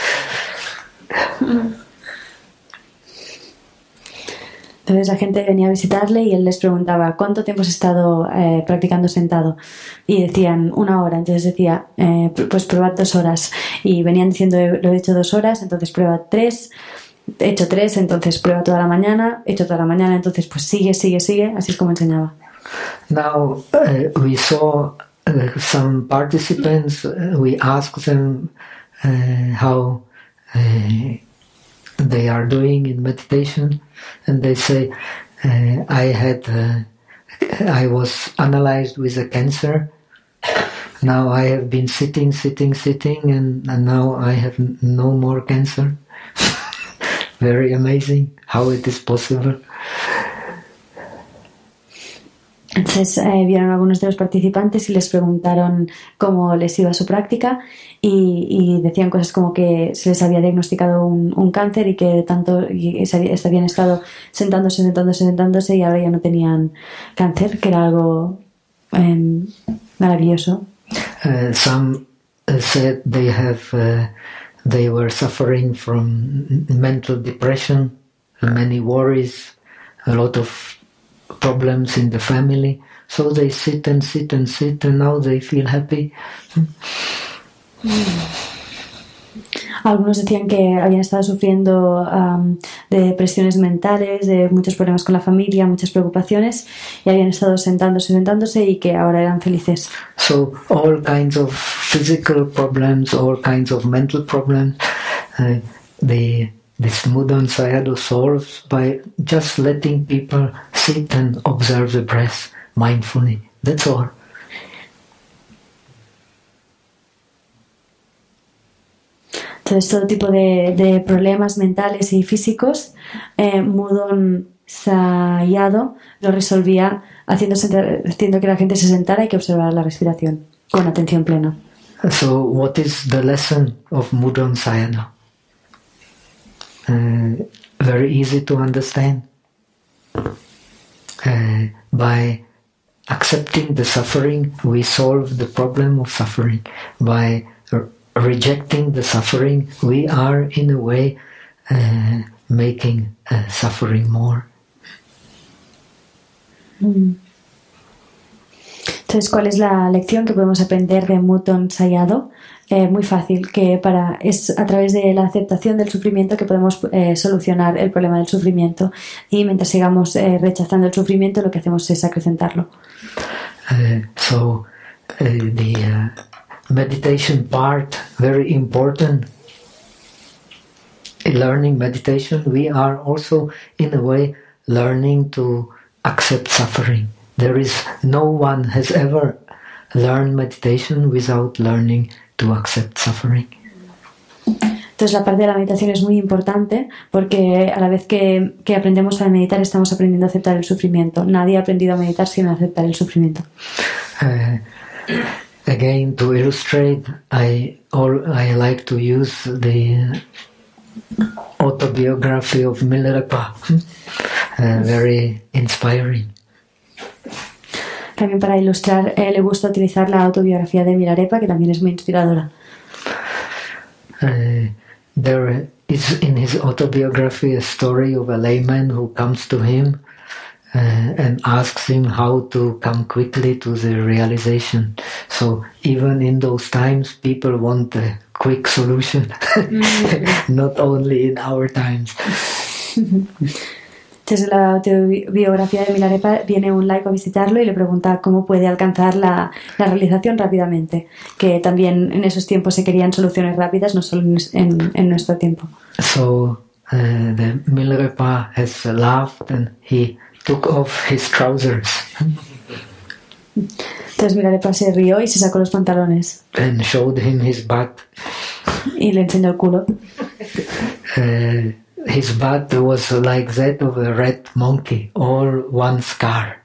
Entonces la gente venía a visitarle y él les preguntaba ¿cuánto tiempo has estado eh, practicando sentado? Y decían una hora. Entonces decía eh, pues prueba dos horas. Y venían diciendo lo he hecho dos horas, entonces prueba tres. He hecho tres, entonces prueba toda la mañana. He hecho toda la mañana, entonces pues sigue, sigue, sigue. Así es como enseñaba. Now uh, we saw uh, some participants. Uh, we asked them uh, how uh, they are doing in meditation, and they say, uh, "I had, uh, I was analyzed with a cancer. Now I have been sitting, sitting, sitting, and, and now I have no more cancer." Very amazing how it is possible. Entonces eh, vieron a algunos de los participantes y les preguntaron cómo les iba su práctica y, y decían cosas como que se les había diagnosticado un, un cáncer y que tanto y se, se habían estado sentándose, sentándose, sentándose y ahora ya no tenían cáncer, que era algo eh, maravilloso. Uh, some uh, said they have uh, they were suffering from mental depression, many worries, a lot of problems in the family, so they sit and sit and sit and now they feel happy. Algunos decían que habían estado sufriendo um, de depresiones mentales, de muchos problemas con la familia, muchas preocupaciones y habían estado sentándose, sentándose y que ahora eran felices. So all kinds of physical problems, all kinds of mental problems, uh, the This Mudon Sayadaw solves by just letting people sit and observe the breath mindfully. That's all. Entonces, todo tipo de, de problemas mentales y físicos, eh, Mudon Sayadaw lo resolvía haciendo, sentar, haciendo que la gente se sentara y que observara la respiración con atención plena. So, what is the lesson of Mudon Sayadaw? Uh, very easy to understand. Uh, by accepting the suffering, we solve the problem of suffering. By r- rejecting the suffering, we are in a way uh, making uh, suffering more. Mm. Entonces, ¿cuál es la lección que podemos aprender de Mudon Sayadaw? Eh, muy fácil, que para es a través de la aceptación del sufrimiento que podemos eh, solucionar el problema del sufrimiento, y mientras sigamos eh, rechazando el sufrimiento lo que hacemos es acrecentarlo. Uh, so uh, the uh, meditation part, very important. In learning meditation, we are also in a way learning to accept suffering. There is no one has ever learn meditation without learning to accept suffering. Entonces la parte de la meditación es muy importante porque a la vez que, que aprendemos a meditar estamos aprendiendo a aceptar el sufrimiento. Nadie ha aprendido a meditar sin aceptar el sufrimiento. Uh, again, to illustrate, I, or, I like to use the autobiography of Milarepa, uh, very inspiring. También para ilustrar, eh, le gusta utilizar la autobiografía de Milarepa, que también es muy inspiradora. Uh, there is in his autobiography a story of a layman who comes to him uh, and asks him how to come quickly to the realization. So even in those times, people want a quick solution, mm-hmm. not only in our times. Entonces, en la autobiografía de Milarepa viene un laico a visitarlo y le pregunta cómo puede alcanzar la, la realización rápidamente, que también en esos tiempos se querían soluciones rápidas, no solo en, en, en nuestro tiempo. So uh, the Milarepa has laughed and he took off his trousers. Entonces Milarepa se rió y se sacó los pantalones. And showed him his butt. Y le enseñó el culo. Uh, His butt was like that of a red monkey, all one scar.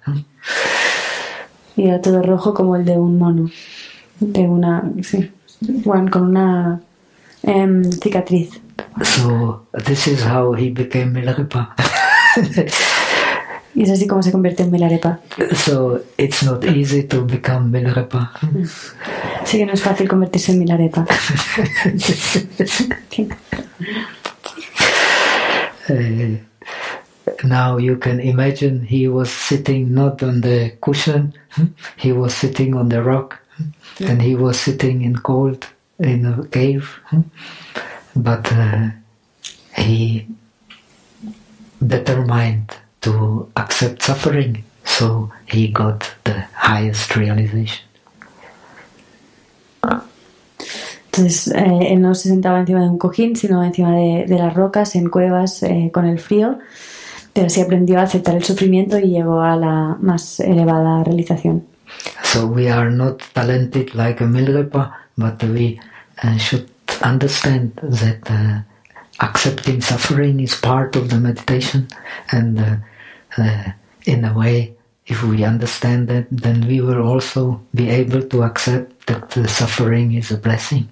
Y era todo rojo como el de un mono, de una, sí, one, con una um, cicatriz. So this is how he became Milarepa. Y es así como se convierte en Milarepa. So it's not easy to become Milarepa. Así que no es fácil convertirse en Milarepa. Uh, now you can imagine he was sitting not on the cushion, he was sitting on the rock, yeah. And he was sitting in cold in a cave, but uh, he determined to accept suffering, so he got the highest realization. Entonces, eh, él no se sentaba encima de un cojín, sino encima de, de las rocas, en cuevas, eh, con el frío, pero sí aprendió a aceptar el sufrimiento y llegó a la más elevada realización. So we are not talented like a Milarepa, but we uh, should understand that uh, accepting suffering is part of the meditation, and uh, uh, in a way, if we understand that, then we will also be able to accept that the suffering is a blessing.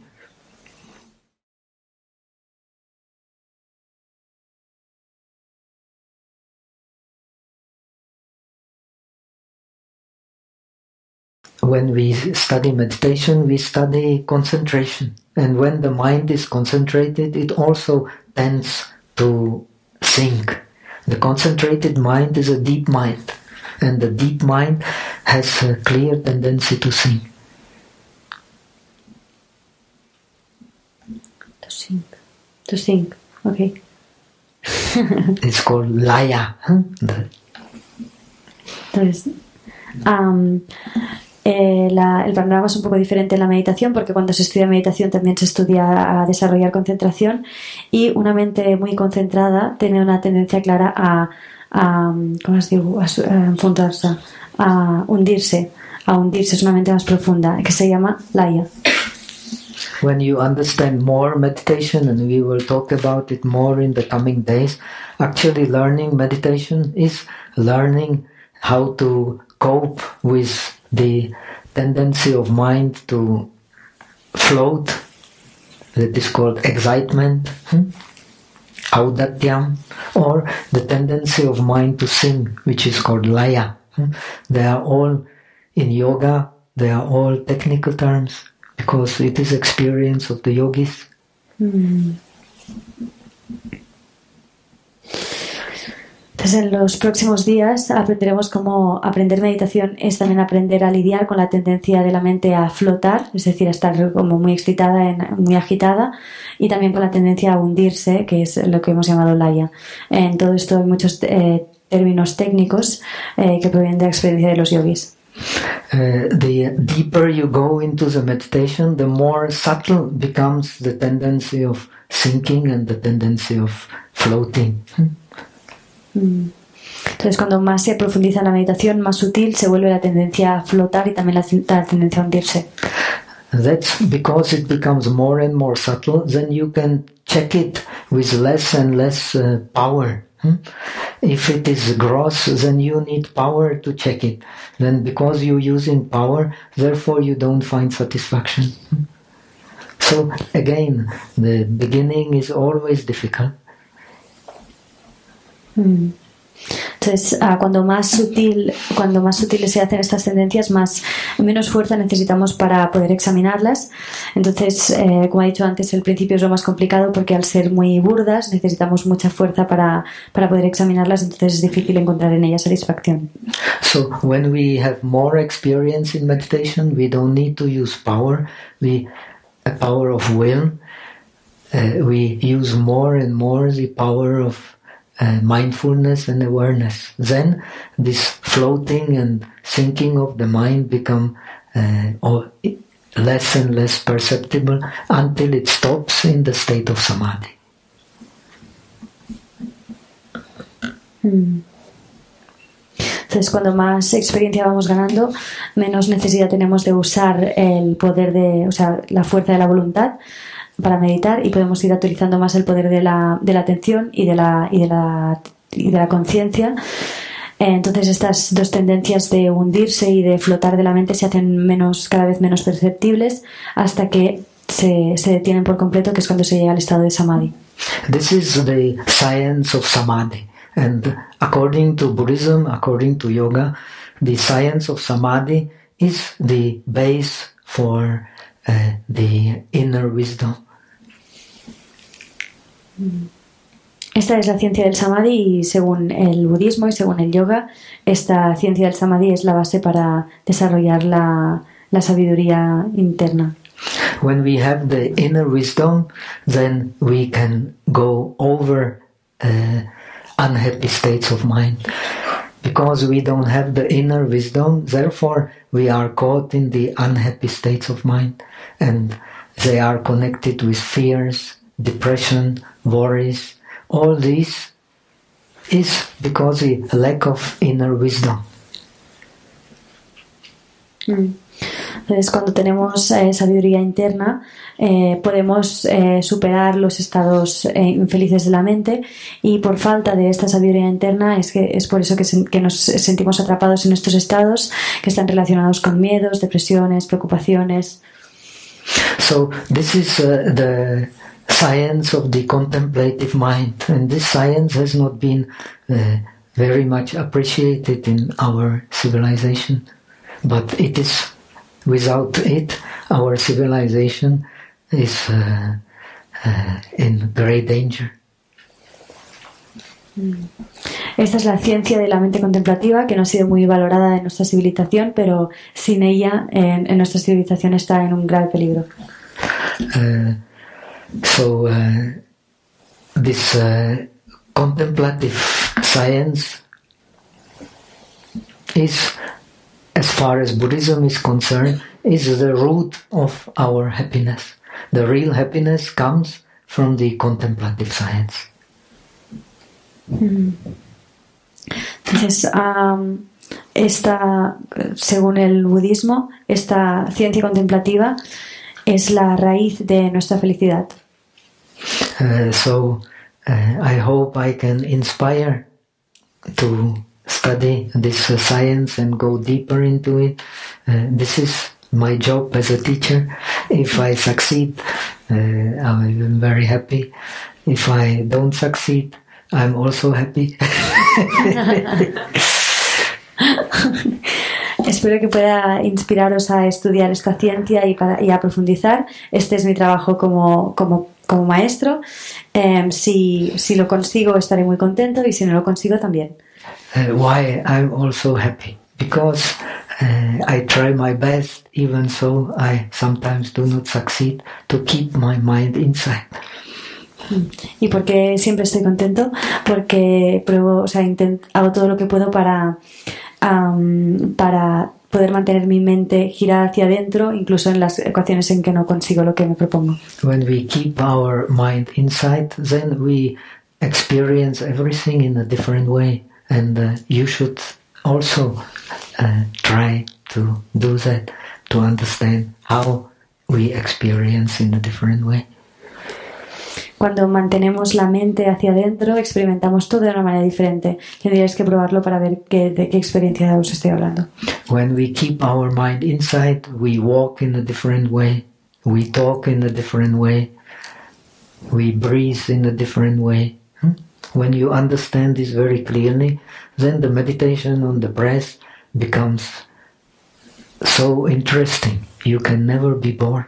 When we study meditation, we study concentration. And when the mind is concentrated, it also tends to think. The concentrated mind is a deep mind. And the deep mind has a clear tendency to think. To think. To think. Okay. It's called laya. Huh? The... Entonces, um, eh, la, el panorama es un poco diferente en la meditación, porque cuando se estudia meditación también se estudia a desarrollar concentración, y una mente muy concentrada tiene una tendencia clara a, a ¿cómo es digo? A, a enfundarse, a hundirse, a hundirse, es una mente más profunda, que se llama laya. When you understand more meditation, and we will talk about it more in the coming days, actually learning meditation is learning how to cope with the tendency of mind to float, that is called excitement, hmm? audatyam, or the tendency of mind to sing, which is called laya. Hmm? They are all, in yoga, they are all technical terms, because it is experience of the yogis. Mm. Entonces, en los próximos días aprenderemos cómo aprender meditación es también aprender a lidiar con la tendencia de la mente a flotar, es decir, a estar como muy excitada, muy agitada, y también con la tendencia a hundirse, que es lo que hemos llamado laya. En todo esto hay muchos eh, términos técnicos eh, que provienen de la experiencia de los yogis. Uh, the deeper you go into the meditation, the more subtle becomes the tendency of sinking and the tendency of floating. Mm. Entonces, cuando más se profundiza en la meditación, más sutil se vuelve la tendencia a flotar y también la, la tendencia a hundirse. That's because it becomes more and more subtle, then you can check it with less and less uh, power. Hmm? If it is gross, then you need power to check it. Then because you're using power, therefore you don't find satisfaction. Hmm? So again, the beginning is always difficult. Hmm. Entonces, uh, cuando más sutil, cuando más sutiles se hacen estas tendencias, más menos fuerza necesitamos para poder examinarlas. Entonces, eh, como he dicho antes, el principio es lo más complicado porque al ser muy burdas necesitamos mucha fuerza para, para poder examinarlas. Entonces es difícil encontrar en ellas satisfacción. So when we have more experience in meditation, we don't need to use power. We a power of will. Uh, we use more and more the power of Uh, mindfulness and awareness. Then this floating and thinking of the mind become uh, or less and less perceptible until it stops in the state of samadhi. Hmm. Entonces, cuando más experiencia vamos ganando, menos necesidad tenemos de usar el poder de, o sea, la fuerza de la voluntad para meditar, y podemos ir utilizando más el poder de la, de la atención y de la, y de la, y de la conciencia. Entonces estas dos tendencias de hundirse y de flotar de la mente se hacen menos, cada vez menos perceptibles hasta que se, se detienen por completo, que es cuando se llega al estado de samadhi. This is the science of samadhi, and according to Buddhism, according to yoga, the science of samadhi is the base for uh, the inner wisdom. Esta es la ciencia del samadhi, y según el budismo y según el yoga, esta ciencia del samadhi es la base para desarrollar la, la sabiduría interna. When we have the inner wisdom, then we can go over uh, unhappy states of mind. Because we don't have the inner wisdom, therefore we are caught in the unhappy states of mind, and they are connected with fears, depression, worries. All this is because of the lack of inner wisdom. Mm. Entonces, cuando tenemos eh, sabiduría interna, eh, podemos eh, superar los estados eh, infelices de la mente, y por falta de esta sabiduría interna es que es por eso que, se, que nos sentimos atrapados en estos estados que están relacionados con miedos, depresiones, preocupaciones. So this is uh, the science of the contemplative mind, and this science has not been uh, very much appreciated in our civilization, but it is, without it, our civilization is uh, uh, in great danger. Esta es la ciencia de la mente contemplativa, que no ha sido muy valorada en nuestra civilización, pero sin ella en, en nuestra civilización está en un grave peligro. Uh, so uh, this uh, contemplative science is, as far as Buddhism is concerned, is the root of our happiness. The real happiness comes from the contemplative science. Entonces, um, esta, según el budismo, esta ciencia contemplativa es la raíz de nuestra felicidad. Uh, so, uh, I hope I can inspire to study this uh, science and go deeper into it. Uh, this is my job as a teacher. If I succeed, uh, I'm very happy. If I don't succeed, I'm also happy. Espero que pueda inspiraros a estudiar esta ciencia y, para, y a profundizar. Este es mi trabajo como, como, como maestro. Um, si, si lo consigo, estaré muy contento, y si no lo consigo, también. Uh, why I'm also happy? Because uh, I try my best, even so I sometimes do not succeed, to keep my mind inside. ¿Y por qué siempre estoy contento? Porque pruebo, o sea, intento, hago todo lo que puedo para, um, para poder mantener mi mente girada hacia adentro, incluso en las ecuaciones en que no consigo lo que me propongo. When we keep our mind inside, then we experience everything in a different way. and uh, you should also uh, try to do that, to understand how we experience in a different way. Cuando mantenemos la mente hacia adentro, experimentamos todo de una manera diferente. Tendríais que probarlo para ver qué, de qué experiencia os estoy hablando. When we keep our mind inside, we walk in a different way, we talk in a different way, we breathe in a different way. When you understand this very clearly, then the meditation on the breath becomes so interesting. You can never be bored.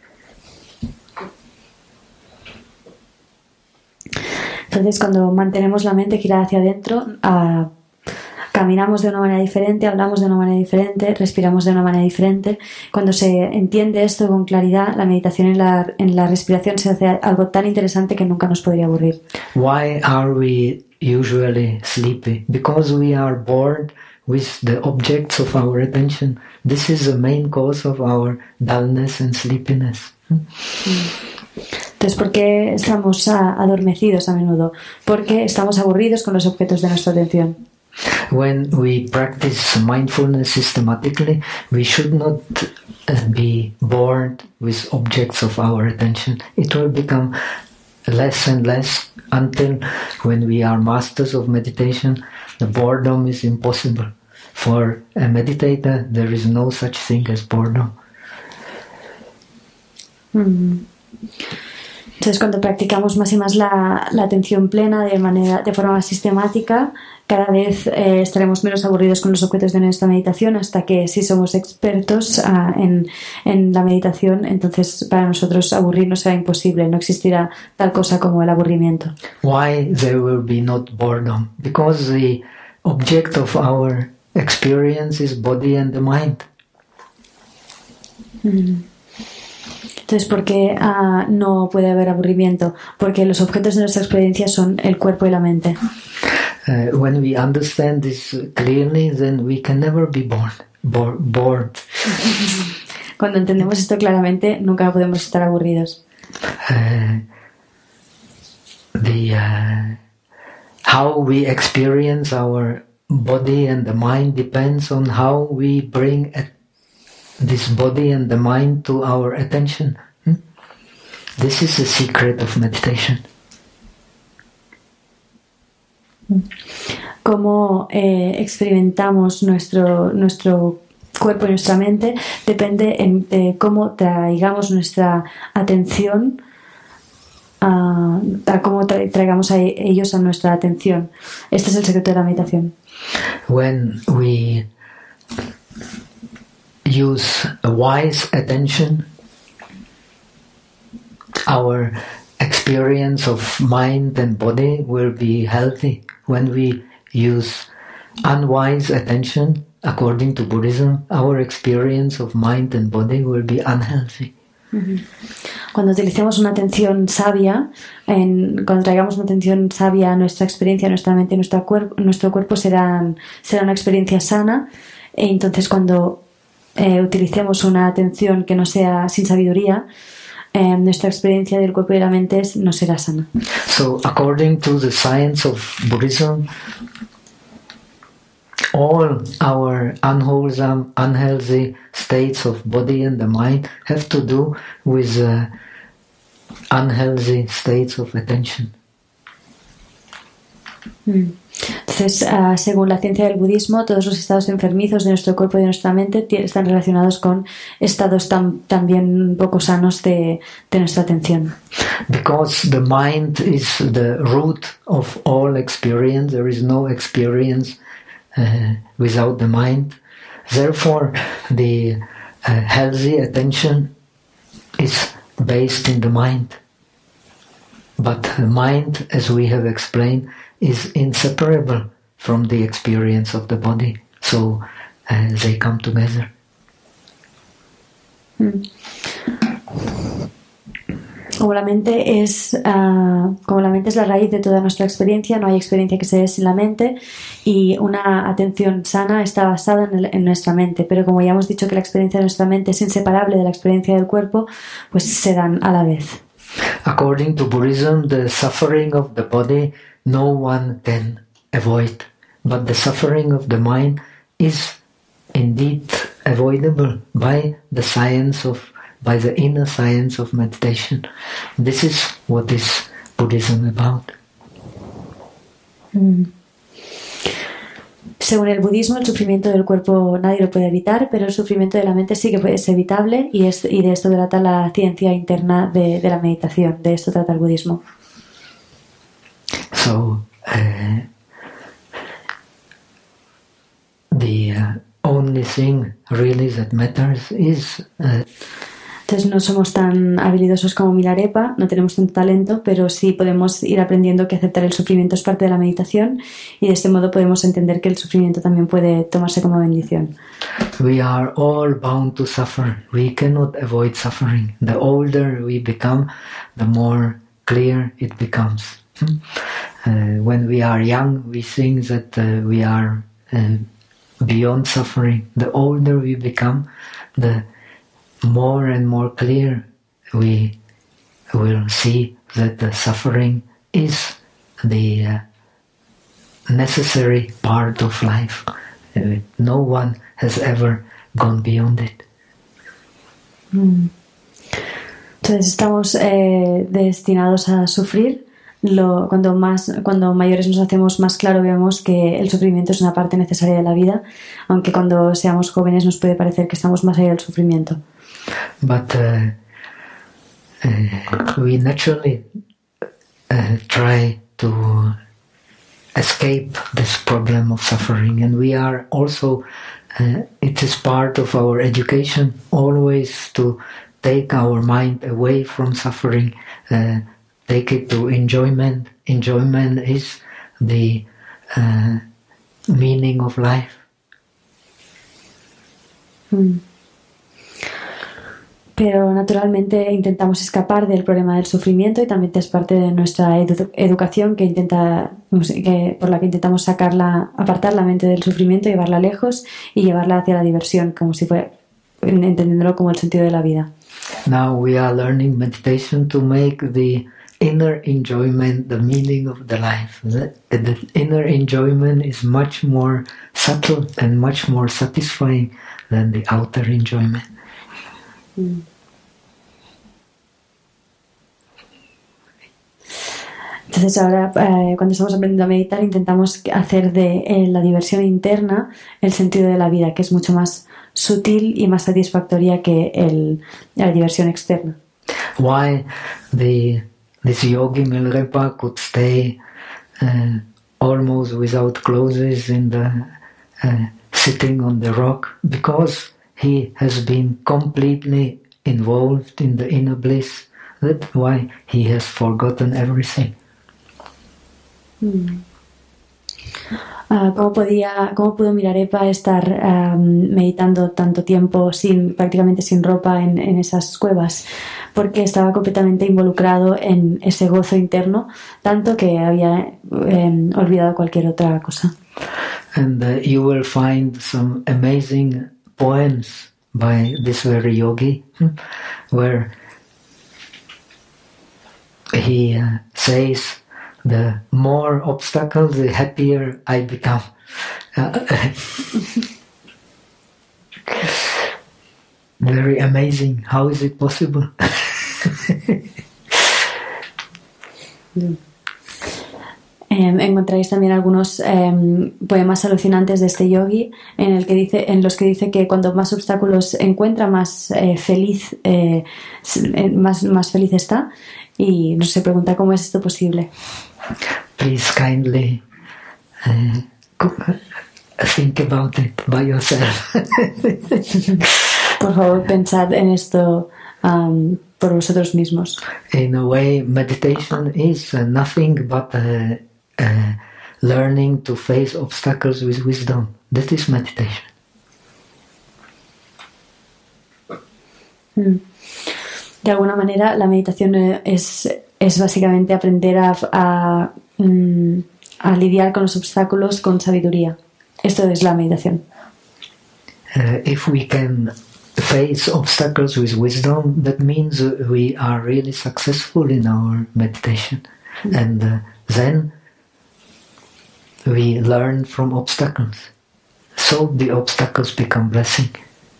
Entonces, cuando mantenemos la mente girada hacia adentro, uh, caminamos de una manera diferente, hablamos de una manera diferente, respiramos de una manera diferente. Cuando se entiende esto con claridad, la meditación en la, en la respiración se hace algo tan interesante que nunca nos podría aburrir. Why are we usually sleepy? Because we are bored with the objects of our attention. This is the main cause of our dullness and sleepiness. Mm. Entonces, ¿por qué estamos a, adormecidos a menudo? Porque estamos aburridos con los objetos de nuestra atención. When we practice mindfulness systematically, we should not uh, be bored with objects of our attention. It will become less and less until when we are masters of meditation, the boredom is impossible. For a meditator, there is no such thing as boredom. Mm. Entonces, cuando practicamos más y más la, la atención plena de manera, de forma sistemática, cada vez eh, estaremos menos aburridos con los objetos de nuestra meditación, hasta que si somos expertos uh, en, en la meditación, entonces para nosotros aburrirnos será imposible, no existirá tal cosa como el aburrimiento. Why there will be not boredom? Because the object of our experience is body and the mind. Mm. Entonces, ¿por qué uh, no puede haber aburrimiento? Porque los objetos de nuestra experiencia son el cuerpo y la mente. Uh, when we understand this clearly, then we can never be bored. Bo- bored. Cuando entendemos esto claramente, nunca podemos estar aburridos. Uh, the uh, how we experience our body and the mind depends on how we bring a this body and the mind to our attention. Hmm? This is the secret of meditation. Cómo eh, experimentamos nuestro, nuestro cuerpo y nuestra mente depende en, de cómo traigamos nuestra atención, a, a cómo tra- traigamos a ellos a nuestra atención. Este es el secreto de la meditación. When we use a wise attention, our experience of mind and body will be healthy. When we use unwise attention, according to Buddhism, our experience of mind and body will be unhealthy. Uh-huh. Cuando utilicemos una atención sabia, en, cuando traigamos una atención sabia a nuestra experiencia, nuestra mente y nuestra cuerpo, nuestro cuerpo será, será una experiencia sana. E entonces cuando Eh, utilicemos una atención que no sea sin sabiduría, eh, nuestra experiencia del cuerpo y de la mente no será sana. So, according to the science of Buddhism, all our unwholesome, unhealthy states of body and the mind have to do with uh, unhealthy states of attention. Mm. Entonces, uh, según la ciencia del budismo, todos los estados enfermizos de nuestro cuerpo y de nuestra mente t- están relacionados con estados tan, también poco sanos de, de nuestra atención. Because the mind is the root of all experience, there is no experience uh, without the mind. Therefore, the uh, healthy attention is based in the mind. But the mind, as we have explained, is inseparable from the experience of the body. So uh, they come together. Mm. Como la mente es uh, como la mente es la raíz de toda nuestra experiencia, no hay experiencia que se dé sin la mente, y una atención sana está basada en, el, en nuestra mente. Pero como ya hemos dicho que la experiencia de nuestra mente es inseparable de la experiencia del cuerpo, pues se dan a la vez. According to Buddhism, the suffering of the body no one can avoid, but the suffering of the mind is indeed avoidable by the science of, by the inner science of meditation. This is what is Buddhism about. Mm. Según el budismo, el sufrimiento del cuerpo nadie lo puede evitar, pero el sufrimiento de la mente sí que es evitable, y, es, y de esto trata la ciencia interna de, de la meditación. De esto trata el budismo. So, uh, the uh, only thing really that matters is uh, Entonces no somos tan habilidosos como Milarepa, no tenemos tanto talento, pero sí podemos ir aprendiendo que aceptar el sufrimiento es parte de la meditación, y de este modo podemos entender que el sufrimiento también puede tomarse como bendición. We are all bound to suffer. We cannot avoid suffering. The older we become, the more clear it becomes. Uh, when we are young, we think that uh, we are uh, beyond suffering. The older we become, the more and more clear we will see that the suffering is the uh, necessary part of life. Uh, no one has ever gone beyond it. Mm. Entonces estamos eh, destinados a sufrir. Lo, cuando más, cuando mayores nos hacemos, más claro vemos que el sufrimiento es una parte necesaria de la vida, aunque cuando seamos jóvenes nos puede parecer que estamos más allá del sufrimiento. But uh, uh, we naturally uh, try to escape this problem of suffering, and we are also, uh, it is part of our education always to take our mind away from suffering, uh, take it to enjoyment. Enjoyment is the uh, meaning of life. Mm. Pero naturalmente intentamos escapar del problema del sufrimiento, y también es parte de nuestra edu- educación que intenta, que, por la que intentamos sacarla, apartar la mente del sufrimiento, llevarla lejos y llevarla hacia la diversión, como si fuera, entendiéndolo como el sentido de la vida. Now we are learning meditation to make the inner enjoyment the meaning of the life. The, the inner enjoyment is much more subtle and much more satisfying than the outer enjoyment. Entonces ahora eh, cuando estamos aprendiendo a meditar intentamos hacer de eh, la diversión interna el sentido de la vida, que es mucho más sutil y más satisfactoria que el, la diversión externa. Why the this yogi Milarepa could stay uh, almost without clothes in the uh, sitting on the rock? Because he has been completely involved in the inner bliss. That's why he has forgotten everything. Mm. Uh, ¿cómo, podía, ¿Cómo pudo Milarepa estar um, meditando tanto tiempo sin, prácticamente sin ropa en, en esas cuevas? Porque estaba completamente involucrado en ese gozo interno, tanto que había um, olvidado cualquier otra cosa. And uh, you will find some amazing poems by this very yogi, where he uh, says, the more obstacles, the happier I become. Uh, very amazing. How is it possible? Eh, encontráis también algunos eh, poemas alucinantes de este yogi en el que dice, en los que dice que cuanto más obstáculos encuentra, más eh, feliz, eh, más, más feliz está, y nos se pregunta cómo es esto posible. Please kindly uh, think about it by yourself. Por favor, pensad en esto um, por vosotros mismos. In a way, meditation is uh, nothing but uh, uh, learning to face obstacles with wisdom. That is meditation. Mm. De alguna manera, la meditación es, es básicamente aprender a, a, a lidiar con los obstáculos con sabiduría. Esto es la meditación. Uh, if we can face obstacles with wisdom, that means we are really successful in our meditation. Mm. And uh, then we learn from obstacles. So the obstacles become blessing.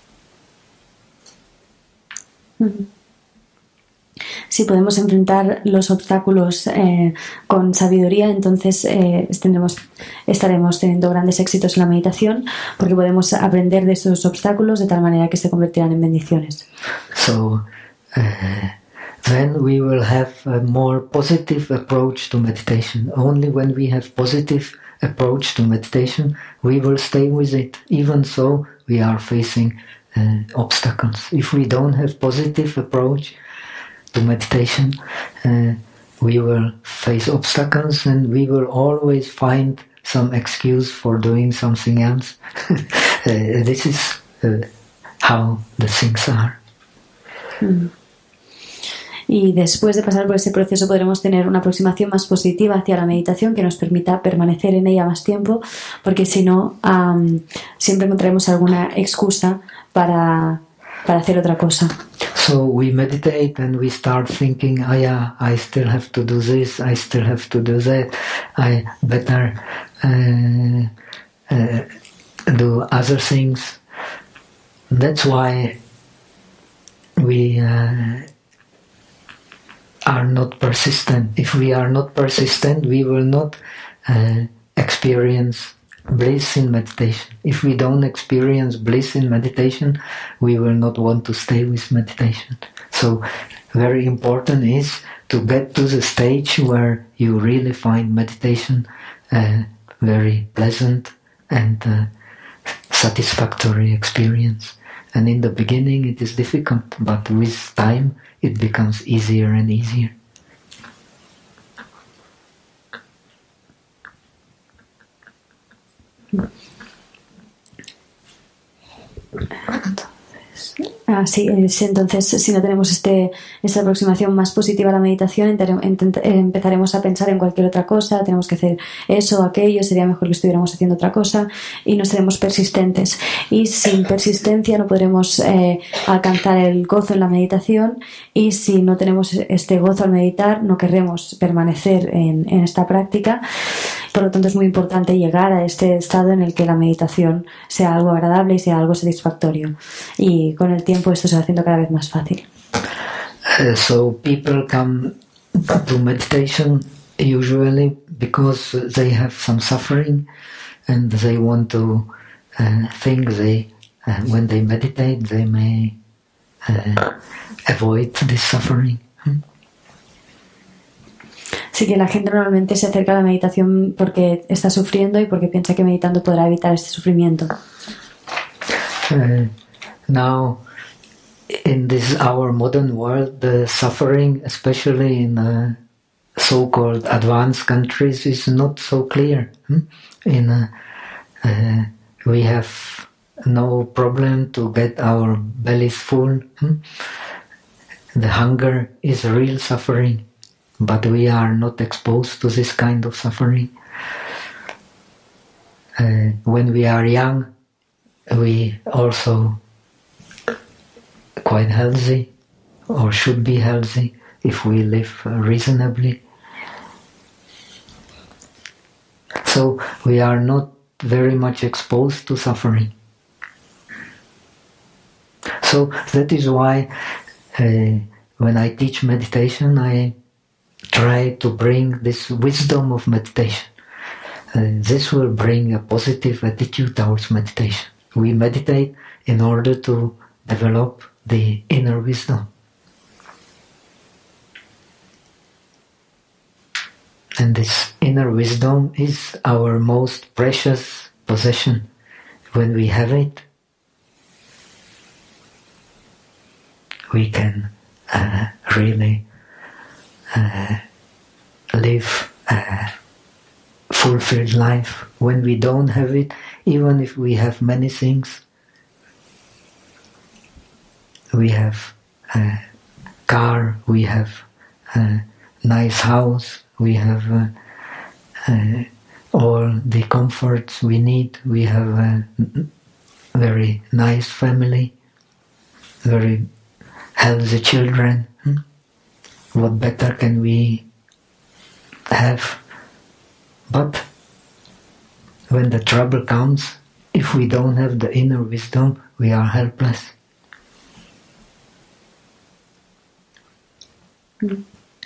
Mm-hmm. Si podemos enfrentar los obstáculos eh, con sabiduría, entonces eh, tendremos, estaremos teniendo grandes éxitos en la meditación, porque podemos aprender de esos obstáculos de tal manera que se convertirán en bendiciones. So, uh, then we will have a more positive approach to meditation. Only when we have positive approach to meditation, we will stay with it, even so we are facing uh, obstacles. If we don't have positive approach to meditation, uh, we will face obstacles and we will always find some excuse for doing something else. uh, this is uh, how the things are. Mm. Y después de pasar por ese proceso podremos tener una aproximación más positiva hacia la meditación que nos permita permanecer en ella más tiempo, porque si no, um, siempre encontraremos alguna excusa para, para hacer otra cosa. So we meditate and we start thinking, oh yeah, I still have to do this, I still have to do that, I better uh, uh, do other things. That's why we uh, are not persistent. If we are not persistent, we will not uh, experience bliss in meditation. If we don't experience bliss in meditation, we will not want to stay with meditation. So very important is to get to the stage where you really find meditation a very pleasant and uh, satisfactory experience. And in the beginning it is difficult, but with time it becomes easier and easier. Entonces, ah, sí, sí, entonces si no tenemos este, esta aproximación más positiva a la meditación, empezaremos a pensar en cualquier otra cosa, tenemos que hacer eso o aquello, sería mejor que estuviéramos haciendo otra cosa, y no seremos persistentes. Y sin persistencia no podremos eh, alcanzar el gozo en la meditación, y si no tenemos este gozo al meditar, no querremos permanecer en, en esta práctica. Por lo tanto, es muy importante llegar a este estado en el que la meditación sea algo agradable y sea algo satisfactorio. Y con el tiempo esto se va haciendo cada vez más fácil. Uh, so people come to meditation usually because they have some suffering and they want to uh, think they, uh, when they meditate, they may uh, avoid this suffering. Hmm? Así que la gente normalmente se acerca a la meditación porque está sufriendo y porque piensa que meditando podrá evitar este sufrimiento. Uh, now, in this our modern world, the suffering, especially in uh, so-called advanced countries, is not so clear. Hmm? In uh, uh, we have no problem to get our bellies full. Hmm? The hunger is real suffering. But we are not exposed to this kind of suffering. Uh, when we are young, we also quite healthy, or should be healthy, if we live reasonably. So we are not very much exposed to suffering. So that is why uh, when I teach meditation, I try to bring this wisdom of meditation. Uh, this will bring a positive attitude towards meditation. We meditate in order to develop the inner wisdom. And this inner wisdom is our most precious possession. When we have it, we can uh, really Uh, live a fulfilled life. When we don't have it, even if we have many things, we have a car, we have a nice house, we have uh, uh, all the comforts we need, we have a very nice family, very healthy children. Hmm? What better can we have? But when the trouble comes, if we don't have the inner wisdom, we are helpless. Mm.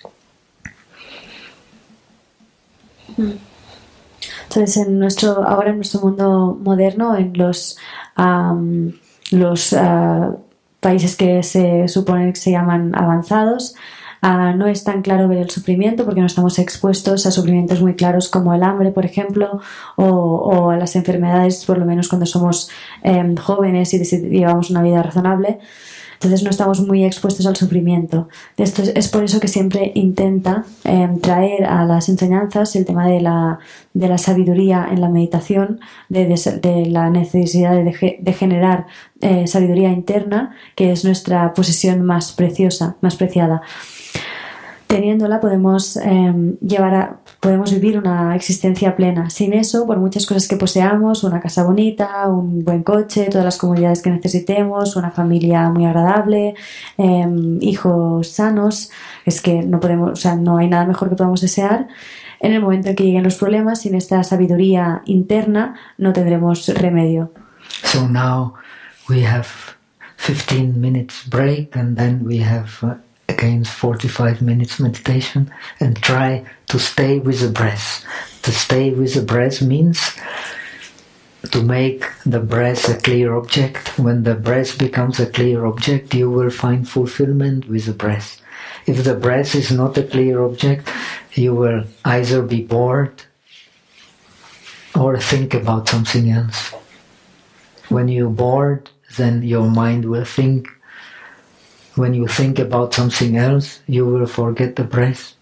Mm. Entonces, en nuestro, ahora en nuestro mundo moderno, en los, um, los uh, países que se suponen que se llaman avanzados, uh, no es tan claro ver el sufrimiento porque no estamos expuestos a sufrimientos muy claros como el hambre, por ejemplo, o, o a las enfermedades, por lo menos cuando somos um, jóvenes y llevamos una vida razonable. Entonces no estamos muy expuestos al sufrimiento. Esto es, es por eso que siempre intenta eh, traer a las enseñanzas el tema de la, de la sabiduría en la meditación, de, de, de la necesidad de, de generar eh, sabiduría interna, que es nuestra posesión más preciosa, más preciada. Teniéndola podemos eh, llevar a, podemos vivir una existencia plena. Sin eso, por muchas cosas que poseamos, una casa bonita, un buen coche, todas las comodidades que necesitemos, una familia muy agradable, eh, hijos sanos, es que no podemos, o sea, no hay nada mejor que podamos desear. En el momento en que lleguen los problemas, sin esta sabiduría interna, no tendremos remedio. So now we have fifteen minutes break and then we have uh, again forty-five minutes meditation, and try to stay with the breath. To stay with the breath means to make the breath a clear object. When the breath becomes a clear object, you will find fulfillment with the breath. If the breath is not a clear object, you will either be bored or think about something else. When you're bored, then your mind will think. When you think about something else, you will forget the breath.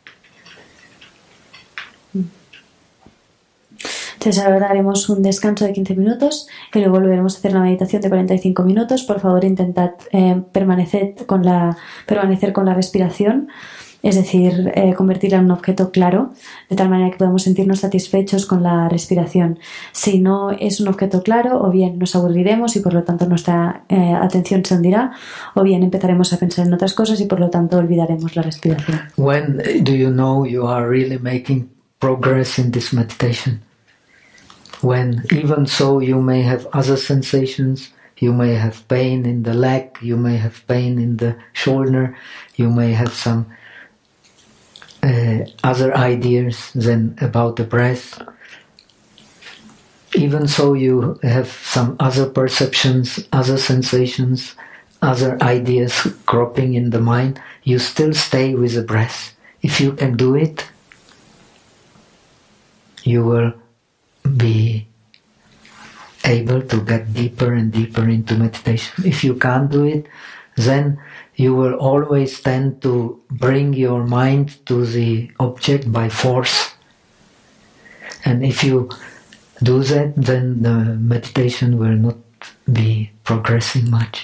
Entonces ahora haremos un descanso de quince minutos y luego volveremos a hacer la meditación de cuarenta y cinco minutos. Por favor, intentad eh, permanecer con la permanecer con la respiración, es decir, eh, convertirla en un objeto claro, de tal manera que podamos sentirnos satisfechos con la respiración. Si no es un objeto claro, o bien nos aburriremos y por lo tanto nuestra eh, atención se hundirá, o bien empezaremos a pensar en otras cosas y por lo tanto olvidaremos la respiración. When do you know you are really making progress in this meditation? When even so you may have other sensations, you may have pain in the leg, you may have pain in the shoulder, you may have some Uh, other ideas than about the breath. Even so you have some other perceptions, other sensations, other ideas cropping in the mind, you still stay with the breath. If you can do it, you will be able to get deeper and deeper into meditation. If you can't do it, then you will always tend to bring your mind to the object by force. And if you do that, then the meditation will not be progressing much.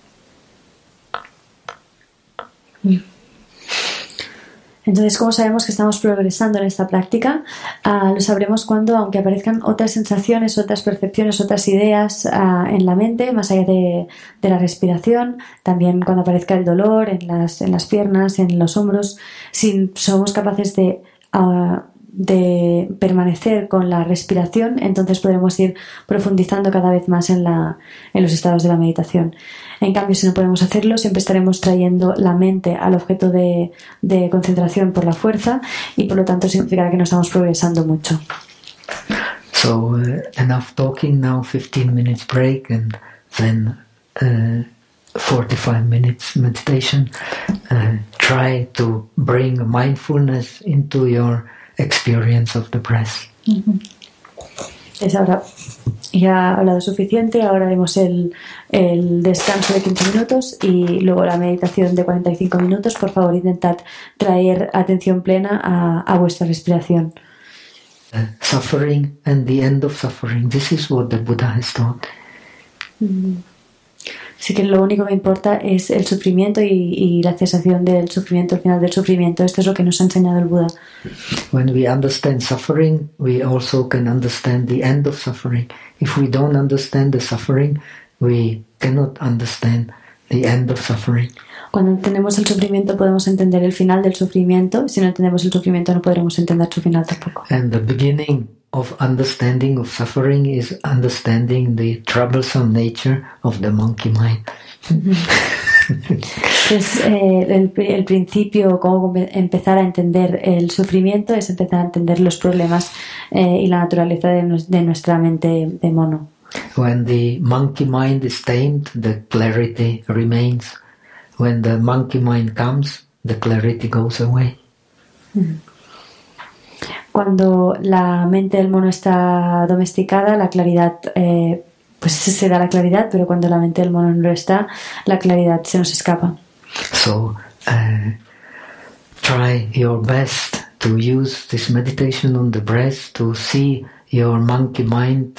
Entonces, ¿cómo sabemos que estamos progresando en esta práctica? Uh, lo sabremos cuando, aunque aparezcan otras sensaciones, otras percepciones, otras ideas uh, en la mente, más allá de, de la respiración, también cuando aparezca el dolor en las, en las piernas, en los hombros, si somos capaces de, uh, de permanecer con la respiración, entonces podremos ir profundizando cada vez más en, la, en los estados de la meditación. En cambio, si no podemos hacerlo, siempre estaremos trayendo la mente al objeto de, de concentración por la fuerza y por lo tanto significará que no estamos progresando mucho. So, uh, enough talking now, fifteen minutes break and then uh, forty-five minutes meditation. Uh, try to bring mindfulness into your experience of the breath. Uh-huh. Es ahora, ya he hablado suficiente, ahora haremos el, el descanso de quince minutos y luego la meditación de cuarenta y cinco minutos. Por favor, intentad traer atención plena a, a vuestra respiración. Uh, suffering and the end of suffering. This is what the Buddha has taught. Mm. Así que lo único que importa es el sufrimiento y, y la cesación del sufrimiento, el final del sufrimiento. Esto es lo que nos ha enseñado el Buda. When we understand suffering, we also can understand the end of suffering. If we don't understand the suffering, we cannot understand the end of suffering. Cuando entendemos el sufrimiento podemos entender el final del sufrimiento. Si no entendemos el sufrimiento no podremos entender su final tampoco. And the beginning of understanding of suffering is understanding the troublesome nature of the monkey mind. Pues eh, el, el principio, cómo empezar a entender el sufrimiento, es empezar a entender los problemas eh, y la naturaleza de, de nuestra mente de mono. When the monkey mind is tamed, the clarity remains. When the monkey mind comes, the clarity goes away. Cuando la mente del mono está domesticada, la claridad, eh, pues se da la claridad, pero cuando la mente del mono no lo está, la claridad se nos escapa. So, uh, try your best to use this meditation on the breath to see your monkey mind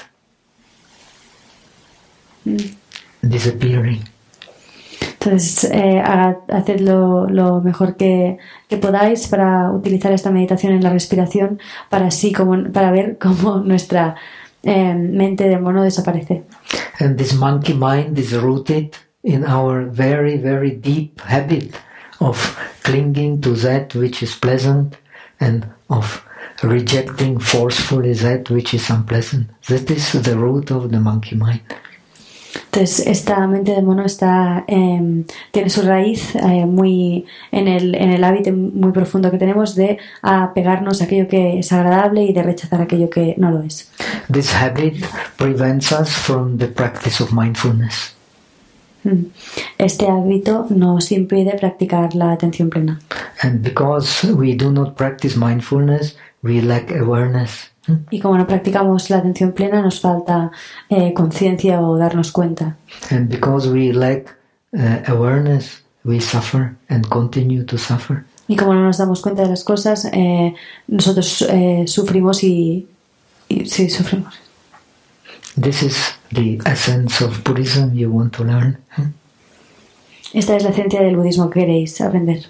mm. disappearing. Entonces, eh, haced lo, lo mejor que, que podáis para utilizar esta meditación en la respiración para así como para ver cómo nuestra eh, mente de mono desaparece. And this monkey mind is rooted in our very, very deep habit of clinging to that which is pleasant and of rejecting forcefully that which is unpleasant. That is the root of the monkey mind. Entonces, esta mente de mono está, eh, tiene su raíz eh, muy en el, en el hábito muy profundo que tenemos de apegarnos a aquello que es agradable y de rechazar aquello que no lo es. This habit prevents us from the practice of mindfulness. Este hábito nos impide practicar la atención plena. And because we do not practice mindfulness, we lack awareness. Y como no practicamos la atención plena, nos falta eh, conciencia o darnos cuenta. And because we lack uh, awareness, we suffer and continue to suffer. Y como no nos damos cuenta de las cosas, eh, nosotros eh, sufrimos y, y sí, sufrimos. This is the essence of Buddhism you want to learn. Esta es la esencia del budismo que queréis aprender.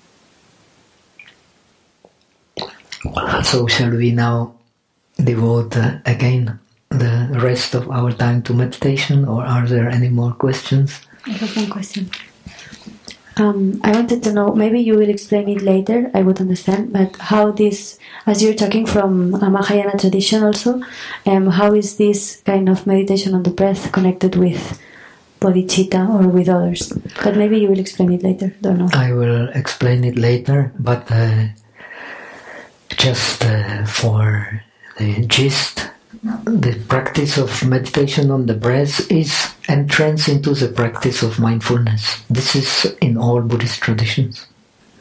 So shall we now devote uh, again the rest of our time to meditation, or are there any more questions? I have one question. Um, I wanted to know, maybe you will explain it later, I would understand, but how this, as you're talking from a Mahayana tradition also, um, how is this kind of meditation on the breath connected with bodhicitta or with others? But maybe you will explain it later, don't know. I will explain it later, but uh, just uh, for the gist, the practice of meditation on the breath is entrance into the practice of mindfulness. This is in all Buddhist traditions.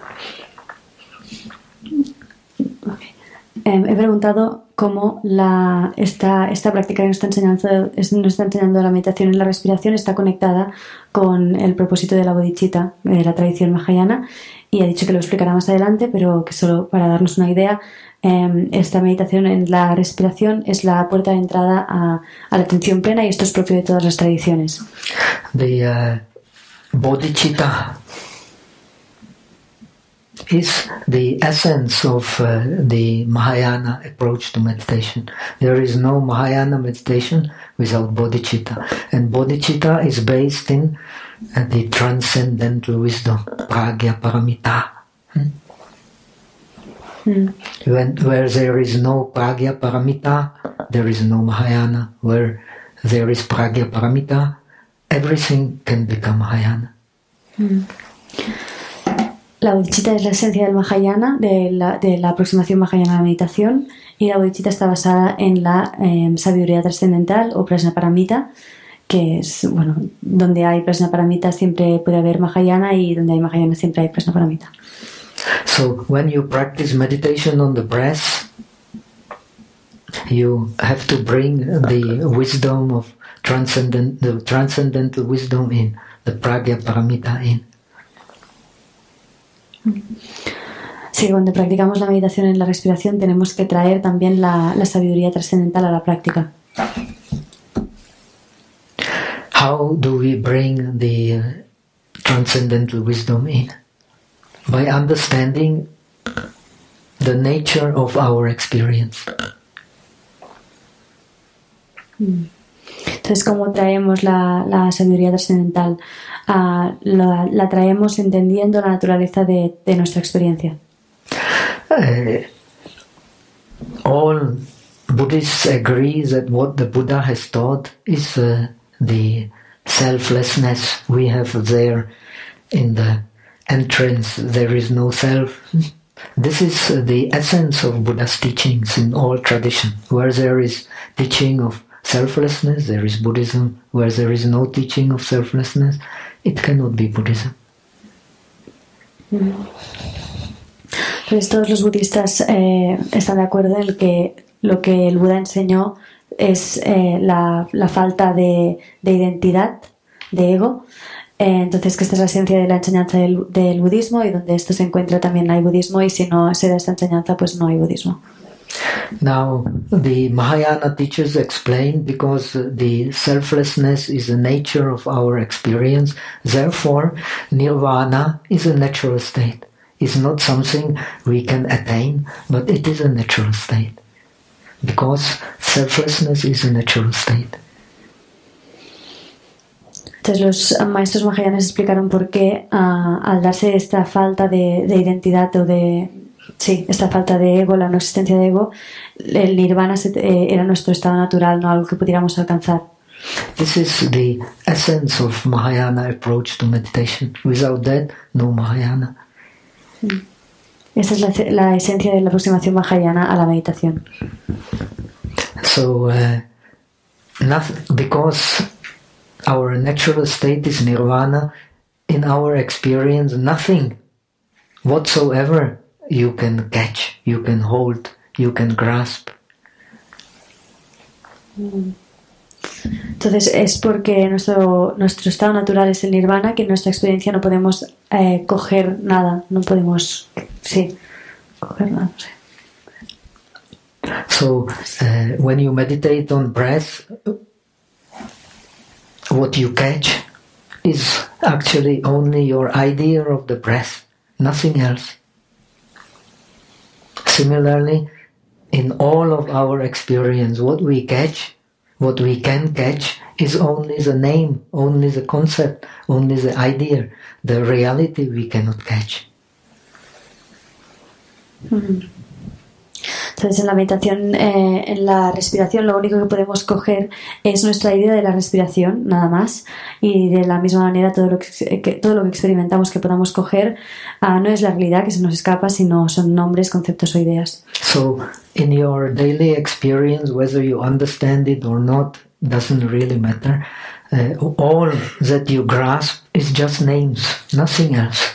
Okay. Eh, he preguntado cómo la, esta, esta práctica que nos está, enseñando, nos está enseñando la meditación en la respiración está conectada con el propósito de la bodhicitta, de la tradición mahayana, y ha dicho que lo explicará más adelante, pero que solo para darnos una idea, eh, esta meditación en la respiración es la puerta de entrada a, a la atención plena, y esto es propio de todas las tradiciones. The uh, bodhicitta is the essence of uh, the Mahayana approach to meditation. There is no Mahayana meditation without bodhicitta, and bodhicitta is based in uh, the transcendental wisdom, pragya paramita. Hmm? Mm. When, where there is no pragya paramita, there is no Mahayana. Where there is pragya paramita, everything can become Mahayana. Mm. La bodhicitta es la esencia del Mahayana, de la, de la aproximación Mahayana a la meditación, y la bodhicitta está basada en la eh, sabiduría trascendental o prajnaparamita, que es, bueno, donde hay prajnaparamita siempre puede haber Mahayana, y donde hay Mahayana siempre hay prajnaparamita. So when you practice meditation on the breath, you have to bring the wisdom of transcendent, the transcendental wisdom in, the pragya paramita in. Sí, cuando practicamos la meditación en la respiración tenemos que traer también la, la sabiduría trascendental a la práctica. How do we bring the uh, transcendental wisdom in? By understanding the nature of our experience. Entonces, ¿cómo traemos la, la sabiduría trascendental? Uh, la, la traemos entendiendo la naturaleza de, de nuestra experiencia. Uh, all Buddhists agree that what the Buddha has taught is uh, the selflessness we have there in the entrance. There is no self. This is uh, the essence of Buddha's teachings in all tradition. Where there is teaching of selflessness, there is Buddhism. Where there is no teaching of selflessness, it cannot be Buddhism. Entonces todos los budistas eh, están de acuerdo en que lo que el Buda enseñó es eh, la, la falta de, de identidad, de ego. Eh, entonces que esta es la esencia de la enseñanza del, del budismo, y donde esto se encuentra también hay budismo, y si no se da esta enseñanza pues no hay budismo. Now, the Mahayana teachers explain, because the selflessness is the nature of our experience, therefore nirvana is a natural state. It's not something we can attain, but it is a natural state. Because selflessness is a natural state. Entonces los maestros mahayanas explicaron por qué uh, al darse esta falta de, de identidad o de... Sí, esta falta de ego, la no existencia de ego, el nirvana se, eh, era nuestro estado natural, no algo que pudiéramos alcanzar. This is the essence of Mahayana approach to meditation. Without that, no Mahayana. Esta es la, la esencia de la aproximación mahayana a la meditación. So, uh, nothing, because our natural state is nirvana, in our experience, nothing whatsoever you can catch, you can hold, you can grasp. Entonces es porque nuestro, nuestro estado natural es el nirvana, que en nuestra experiencia no podemos eh, coger nada, no podemos, sí, coger nada, no sé. So, uh, when you meditate on breath, what you catch is actually only your idea of the breath, nothing else. Similarly, in all of our experience, what we catch, what we can catch, is only the name, only the concept, only the idea. The reality we cannot catch. Mm-hmm. Entonces en la meditación, eh, en la respiración, lo único que podemos coger es nuestra idea de la respiración, nada más, y de la misma manera todo lo que, que, todo lo que experimentamos que podamos coger uh, no es la realidad que se nos escapa, sino son nombres, conceptos o ideas. So in your daily experience, whether you understand it or not, doesn't really matter. Uh, all that you grasp is just names, nothing else.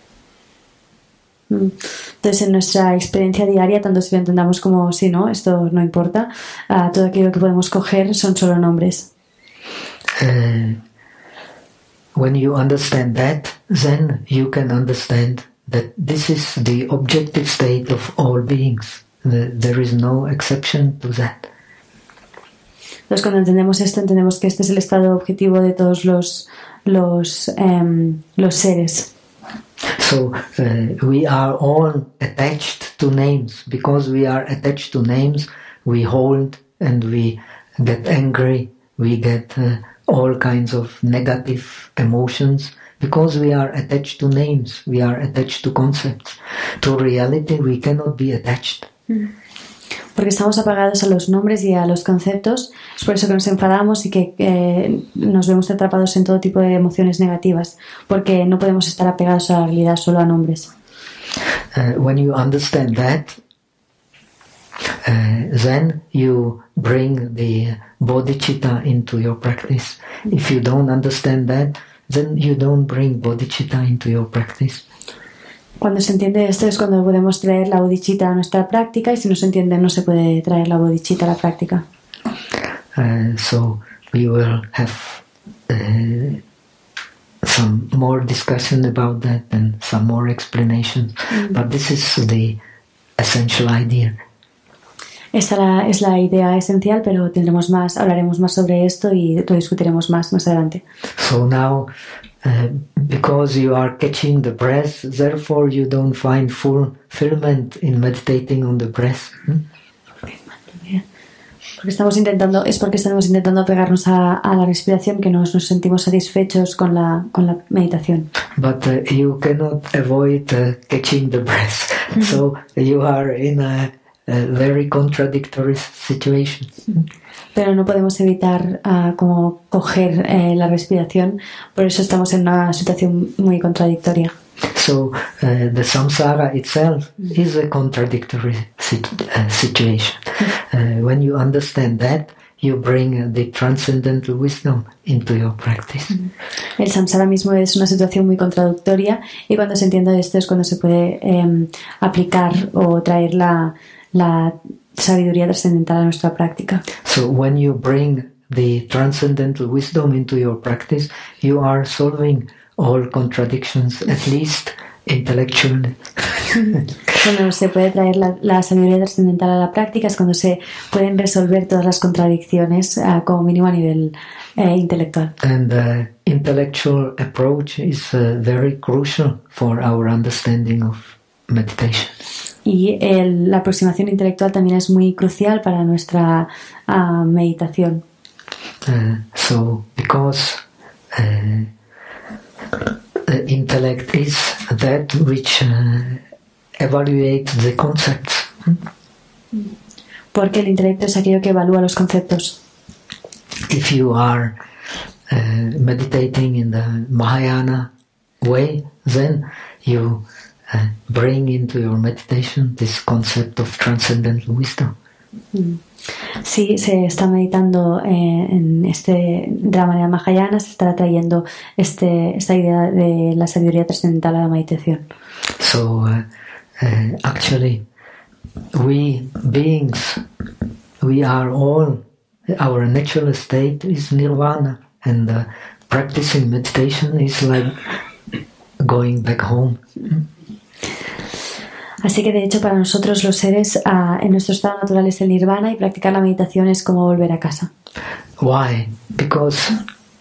Entonces en nuestra experiencia diaria, tanto si lo entendamos como si no, esto no importa, uh, todo aquello que podemos coger son solo nombres. Uh, when you understand that, then you can understand that this is the objective state of all beings. The, there is no exception to that. Entonces cuando entendemos esto, entendemos que este es el estado objetivo de todos los, los, um, los seres. So uh, we are all attached to names. Because we are attached to names, we hold and we get angry, we get uh, all kinds of negative emotions. Because we are attached to names, we are attached to concepts. To reality, we cannot be attached. Porque estamos apagados a los nombres y a los conceptos, es por eso que nos enfadamos y que eh, nos vemos atrapados en todo tipo de emociones negativas, porque no podemos estar apegados a la realidad, solo a nombres. Uh, when you understand that, uh, then you bring the bodhicitta into your practice. If you don't understand that, then you don't bring bodhicitta into your practice. Cuando se entiende esto es cuando podemos traer la bodhicitta a nuestra práctica, y si no se entiende no se puede traer la bodhicitta a la práctica. Uh, so we will have uh, some more discussion about that and some more explanations. Mm-hmm. But this is the essential idea. Esta es la idea esencial, pero tendremos más, hablaremos más sobre esto y lo discutiremos más más adelante. So now, uh, because you are catching the breath, therefore you don't find fulfillment in meditating on the breath. Hmm? Porque estamos intentando, es porque estamos intentando pegarnos a, a la respiración que nos, nos sentimos satisfechos con la, con la meditación. But uh, you cannot avoid uh, catching the breath. Mm-hmm. So you are in a a very contradictory situation. Pero no podemos evitar uh, como coger eh, la respiración, por eso estamos en una situación muy contradictoria. So uh, the samsara itself is a contradictory sit- uh, situation. Uh, when you understand that, you bring uh, the transcendental wisdom into your practice. El samsara mismo es una situación muy contradictoria, y cuando se entiende esto es cuando se puede eh, aplicar o traer la, la sabiduría trascendental a nuestra práctica. So when you bring the transcendental wisdom into your practice, you are solving all contradictions, at least intellectually. Cuando se puede traer la, la sabiduría trascendental a la práctica es cuando se pueden resolver todas las contradicciones uh, como mínimo a nivel uh, intelectual. And the intellectual approach is uh, very crucial for our understanding of meditation. Y el, la aproximación intelectual también es muy crucial para nuestra uh, meditación. Uh, so because uh, the intellect is that which uh, evaluates the concepts. Porque el intelecto es aquello que evalúa los conceptos. If you are uh, meditating in the Mahayana way, then you uh, bring into your meditation this concept of transcendental wisdom. Si se está meditando eh, en este, de la manera mahayana, se estará trayendo este, esta idea de la sabiduría trascendental a la meditación. So uh, uh, actually, we beings, we are all, our natural state is nirvana, and uh, practicing meditation is like going back home. Así que de hecho para nosotros los seres uh, en nuestro estado natural es el nirvana, y practicar la meditación es como volver a casa. Why? Because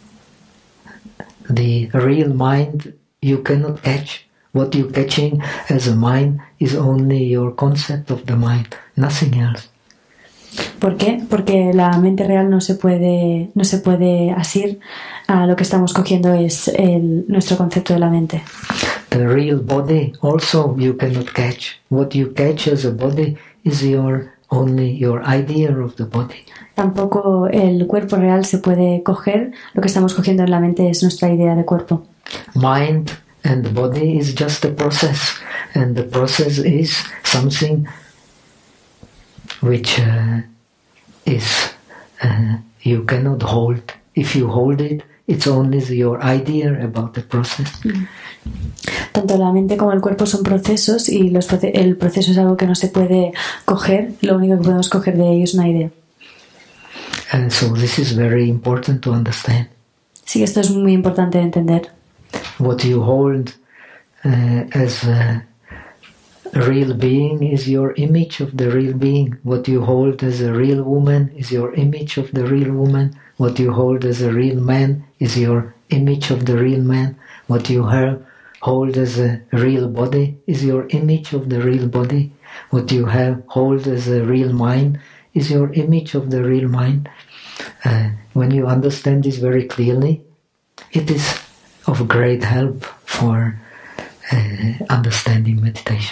the real mind you cannot catch. What you're catching as a mind is only your concept of the mind, nothing else. ¿Por qué? Porque la mente real no se puede, no se puede asir. Uh, lo que estamos cogiendo es el, nuestro concepto de la mente. The real body also you cannot catch. What you catch as a body is your only your idea of the body. Tampoco el cuerpo real se puede coger. Lo que estamos cogiendo en la mente es nuestra idea de cuerpo. Mind and the body is just a process, and the process is something which uh, is uh, you cannot hold. If you hold it, it's only your idea about the process. Tanto la mente como el cuerpo son procesos, y los proce- el proceso es algo que no se puede coger. Lo único que podemos coger de ello es una idea. And so this is very important to understand. Sí, esto es muy importante de entender. What you hold uh, as a real being is your image of the real being. What you hold as a real woman is your image of the real woman. What you hold as a real man is your image of the real man. What you have, hold as a real body is your image of the real body. What you have hold as a real mind is your image of the real mind. Uh, when you understand this very clearly, it is of great help for uh, understanding meditation.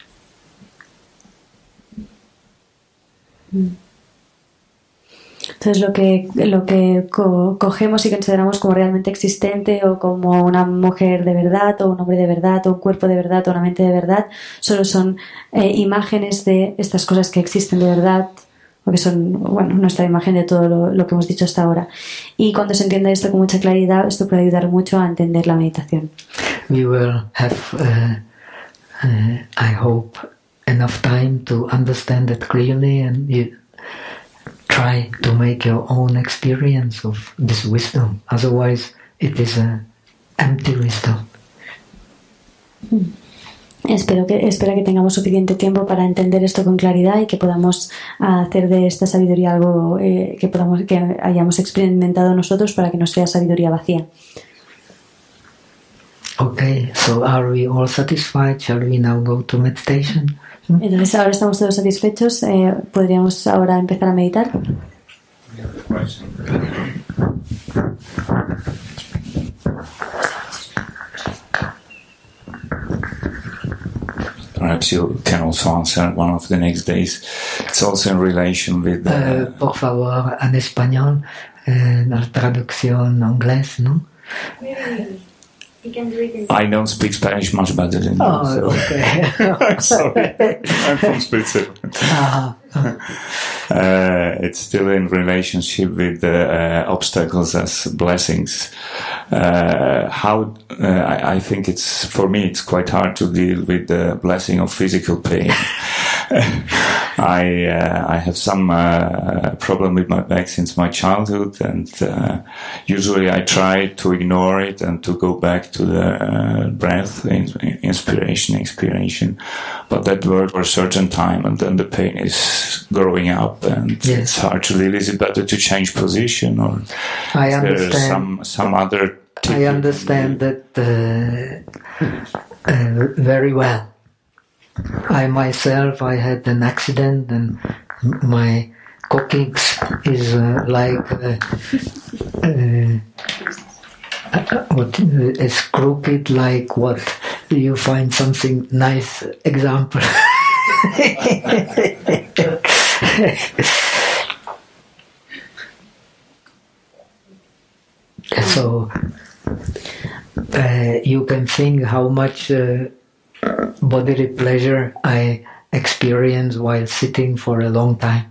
Entonces lo que, lo que co- cogemos y consideramos como realmente existente, o como una mujer de verdad, o un hombre de verdad, o un cuerpo de verdad, o una mente de verdad, solo son eh, imágenes de estas cosas que existen de verdad, o que son, bueno, nuestra imagen de todo lo, lo que hemos dicho hasta ahora. Y cuando se entiende esto con mucha claridad, esto puede ayudar mucho a entender la meditación. We will have, uh, uh, I hope, enough time to understand that clearly, and you try to make your own experience of this wisdom. Otherwise, it is an empty wisdom. Espero que, espero que tengamos suficiente tiempo para entender esto con claridad, y que podamos hacer de esta sabiduría algo eh, que, podamos, que hayamos experimentado nosotros, para que no sea sabiduría vacía. Okay, so are we all satisfied? Shall we now go to meditation? Entonces ahora estamos todos satisfechos. Eh, ¿Podríamos ahora empezar a meditar? perhaps you can also answer one of the next days. It's also in relation with... Uh, uh, por favor, en español, eh, la traducción inglés, ¿no? I don't speak Spanish much better than oh, you. So. Okay. I'm sorry. I'm from Switzerland. Uh-huh. Uh, it's still in relationship with uh, obstacles as blessings. Uh, how uh, I, I think it's for me it's quite hard to deal with the blessing of physical pain. I uh, I have some uh, problem with my back since my childhood, and uh, usually I try to ignore it and to go back to the uh, breath, in, inspiration, expiration. But that works for a certain time, and then the pain is growing up, and yes. It's hard to deal. Is it better to change position, or I is understand. there some some other? I understand that uh, uh, very well. I myself, I had an accident, and my coccyx is uh, like uh, uh, what is crooked, like what? You find something nice example. So uh, you can think how much uh, bodily pleasure I experience while sitting for a long time.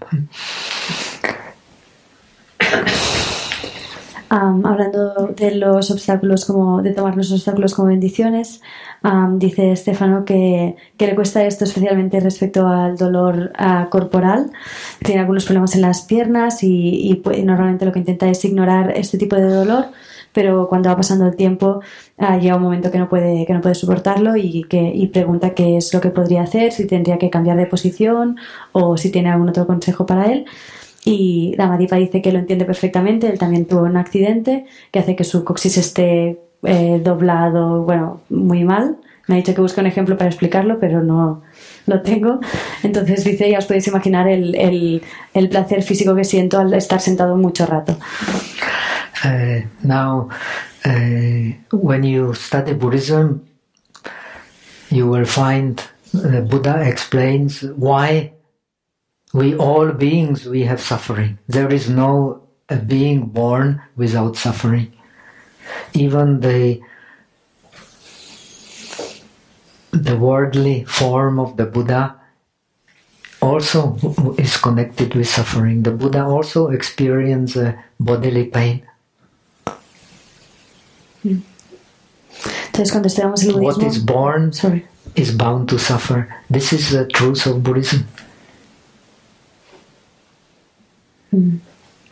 Um, hablando de los obstáculos, como de tomar los obstáculos como bendiciones, um, dice Stefano que, que le cuesta esto especialmente respecto al dolor uh, corporal. Tiene algunos problemas en las piernas y, y pues, normalmente lo que intenta es ignorar este tipo de dolor, pero cuando va pasando el tiempo uh, llega un momento que no puede que no puede soportarlo y que y pregunta qué es lo que podría hacer, si tendría que cambiar de posición o si tiene algún otro consejo para él. Y Dhammadvipa dice que lo entiende perfectamente. Él también tuvo un accidente que hace que su coxis esté eh, doblado, bueno, muy mal. Me ha dicho que busque un ejemplo para explicarlo, pero no lo tengo. Entonces dice, ya os podéis imaginar el, el, el placer físico que siento al estar sentado mucho rato. Uh, now, uh, when you study Buddhism, you will find the Buddha explains why we all beings, we have suffering. There is no a being born without suffering. Even the the worldly form of the Buddha also is connected with suffering. The Buddha also experienced uh, bodily pain. Entonces, cuando estudiamos el budismo, what is born sorry. is bound to suffer. This is the truth of Buddhism. Mm.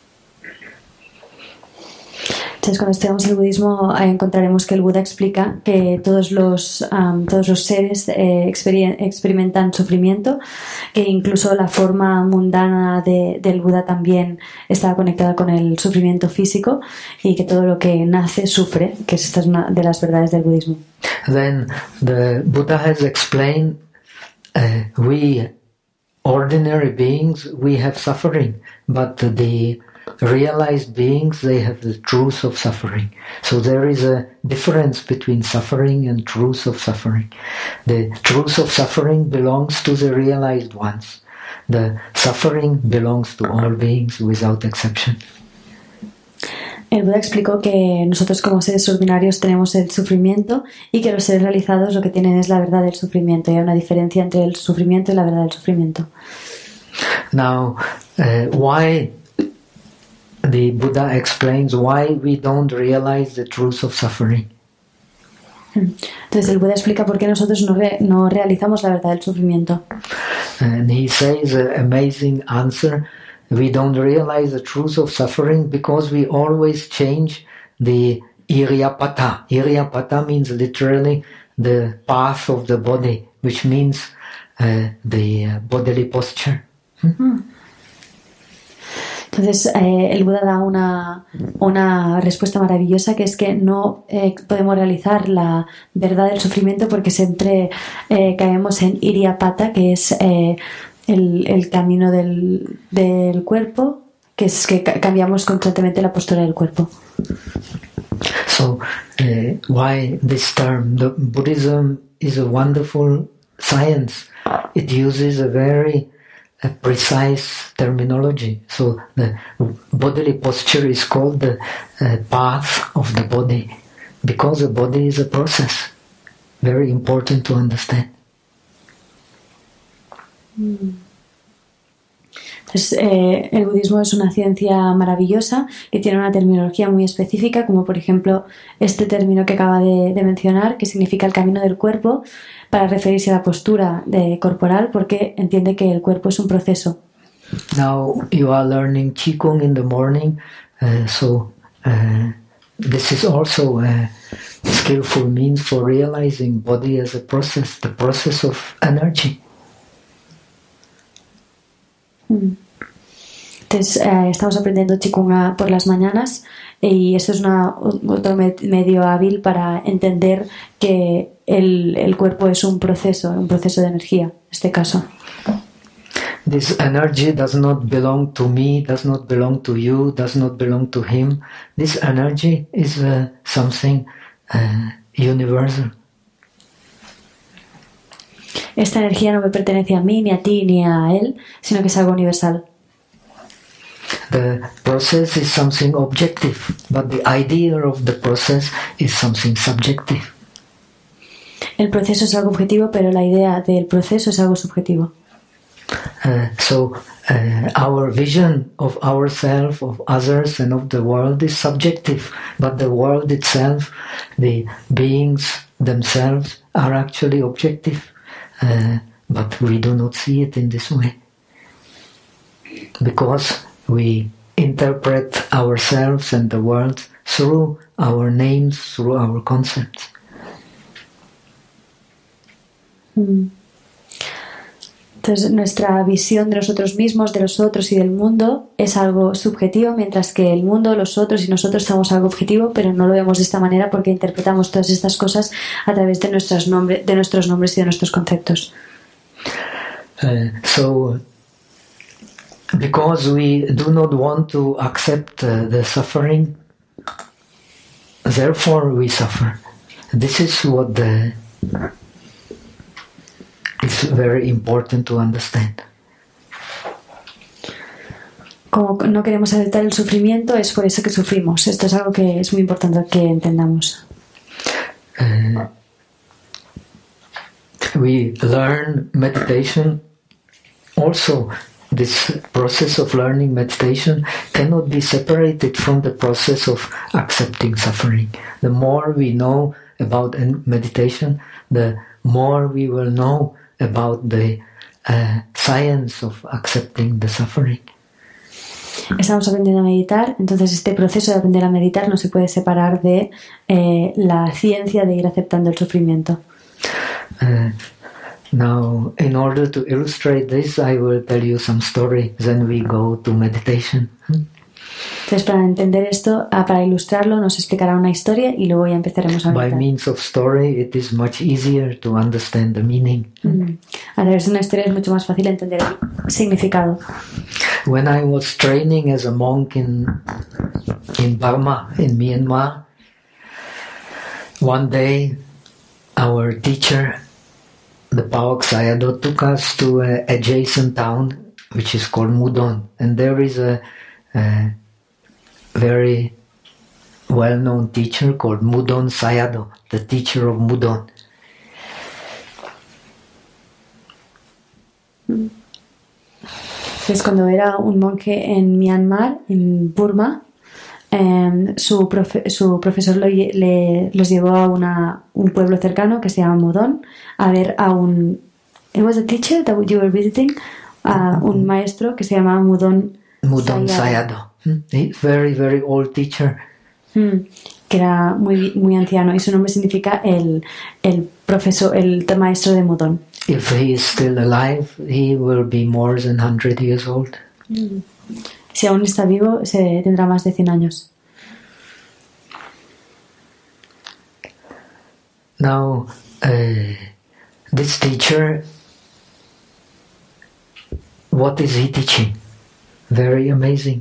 Entonces, cuando estudiamos el budismo, ahí encontraremos que el Buda explica que todos los, um, todos los seres eh, exper- experimentan sufrimiento, que incluso la forma mundana de, del Buda también está conectada con el sufrimiento físico y que todo lo que nace sufre, que esta es una de las verdades del budismo. Then the Buddha has explained uh, we ordinary beings, we have suffering, but the realized beings, they have the truth of suffering. So there is a difference between suffering and truth of suffering. The truth of suffering belongs to the realized ones. The suffering belongs to all beings without exception. El Buda explicó que nosotros como seres ordinarios tenemos el sufrimiento y que los seres realizados lo que tienen es la verdad del sufrimiento. Y hay una diferencia entre el sufrimiento y la verdad del sufrimiento. Now, uh, why the Buddha explains why we don't realize the truth of suffering. Entonces el Buda explica por qué nosotros no, re, no realizamos la verdad del sufrimiento. And he says an amazing answer. We don't realize the truth of suffering because we always change the Iryapata. Iryapata means literally the path of the body, which means uh, the uh, bodily posture. Hmm? Entonces eh, el Buda da una, una respuesta maravillosa, que es que no eh, podemos realizar la verdad del sufrimiento porque siempre eh, caemos en Iryapata, que es eh, el, el camino del, del cuerpo, que es que cambiamos constantemente la postura del cuerpo. So, uh, why this term? The Buddhism is a wonderful science, it uses a very uh, precise terminology. So the bodily posture is called the uh, path of the body, because the body is a process. Very important to understand. Entonces, eh, el budismo es una ciencia maravillosa que tiene una terminología muy específica, como por ejemplo este término que acaba de, de mencionar, que significa el camino del cuerpo, para referirse a la postura de, corporal, porque entiende que el cuerpo es un proceso. Now you are learning Qigong in the morning, uh, so uh, this is also a skillful means for realizing body as a process, the process of energy. Entonces, eh, estamos aprendiendo Qigong a, por las mañanas, y esto es una, otro me- medio hábil para entender que el, el cuerpo es un proceso, un proceso de energía, en este caso. This energy does not belong to me, does not belong to you, does not belong to him. This energy is uh, something uh, universal. Esta energía no me pertenece a mí, ni a ti, ni a él, sino que es algo universal. The process is something objective, but the idea of the process is something subjective. El proceso es algo objetivo, pero la idea del proceso es algo subjetivo. Uh, so uh, our vision of ourselves, of others, and of the world is subjective, but the world itself, the beings themselves, are actually objective. Uh, but we do not see it in this way, because we interpret ourselves and the world through our names, through our concepts. Mm. Entonces, nuestra visión de nosotros mismos, de los otros y del mundo es algo subjetivo, mientras que el mundo, los otros y nosotros somos algo objetivo, pero no lo vemos de esta manera porque interpretamos todas estas cosas a través de nuestros, nombre, de nuestros nombres y de nuestros conceptos. Uh, so, because we do not want to accept uh, the suffering, therefore we suffer. This is what the it's very important to understand. Como no queremos aceptar el sufrimiento, es por eso que sufrimos. Esto es algo que es muy importante que entendamos. Uh, we learn meditation. Also, this process of learning meditation cannot be separated from the process of accepting suffering. The more we know about meditation, the more we will know about the uh, science of accepting the suffering. Estamos aprendiendo a meditar, entonces este proceso de aprender a meditar no se puede separar de eh, la ciencia de ir aceptando el sufrimiento. Uh, now, in order to illustrate this, I will tell you some story, then we go to meditation. Entonces, para entender esto, para ilustrarlo, nos explicará una historia y luego ya empezaremos a meditar. By means of story, it is much easier to understand the meaning. Mm. A través de una historia es mucho más fácil entender el significado. When I was training as a monk in in Burma, in Myanmar, one day our teacher, the Paok Sayadaw, took us to an adjacent town which is called Mudon, and there is a, a very well-known teacher called Mudon Sayadaw, the teacher of Mudon. Entonces, cuando era un monje en Myanmar, en Burma, eh, su, profe, su profesor lo, le, los llevó a una, un pueblo cercano que se llama Mudon a ver a un... It was a teacher that you were visiting, a un maestro que se llama Mudon Mudon Sayadaw. He's very, very old teacher. Mm, que era muy, muy anciano y su nombre significa el, el profesor, el maestro de Mudon. If he is still alive, he will be more than one hundred years old. Mm. Si aún está vivo, se tendrá más de cien años. Now, uh, this teacher, what is he teaching? Very amazing.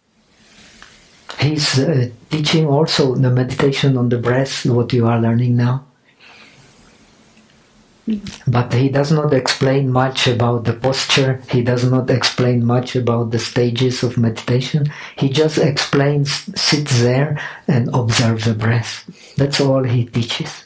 He's uh, teaching also the meditation on the breath, what you are learning now. But he does not explain much about the posture, he does not explain much about the stages of meditation. He just explains, sits there and observes the breath. That's all he teaches.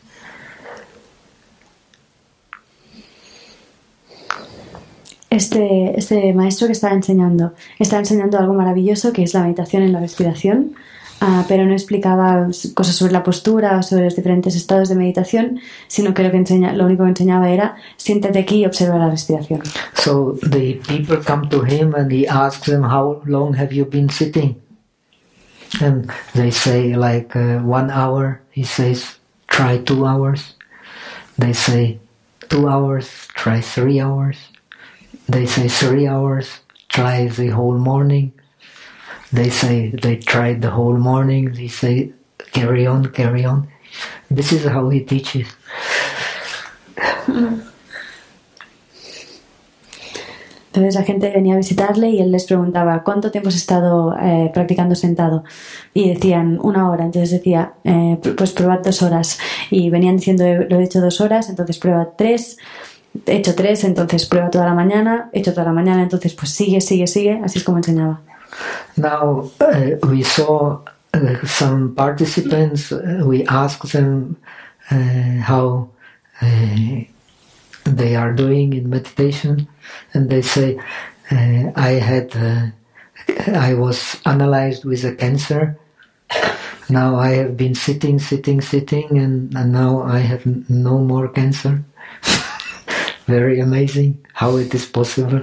Este, este maestro que está enseñando, está enseñando algo maravilloso que es la meditación en la respiración. Uh, pero no explicaba cosas sobre la postura o sobre los diferentes estados de meditación, sino que lo, que enseña, lo único que enseñaba era siéntate aquí y observa la respiración. So the people come to him and he asks them, how long have you been sitting? And they say like uh, one hour. He says, try two hours. They say two hours, try three hours. They say three hours, try the whole morning. They say they tried the whole morning. They say, carry on, carry on. This is how he teaches. Entonces la gente venía a visitarle y él les preguntaba, ¿cuánto tiempo has estado eh, practicando sentado? Y decían, una hora. Entonces decía, eh, pues prueba dos horas. Y venían diciendo, lo he hecho dos horas, entonces prueba tres. He hecho tres, entonces prueba toda la mañana. He hecho toda la mañana, entonces pues sigue, sigue, sigue. Así es como enseñaba. Now uh, we saw uh, some participants, uh, we asked them uh, how uh, they are doing in meditation, and they say, uh, I had, uh, I was analyzed with a cancer, now I have been sitting, sitting, sitting, and, and now I have no more cancer. Very amazing how it is possible.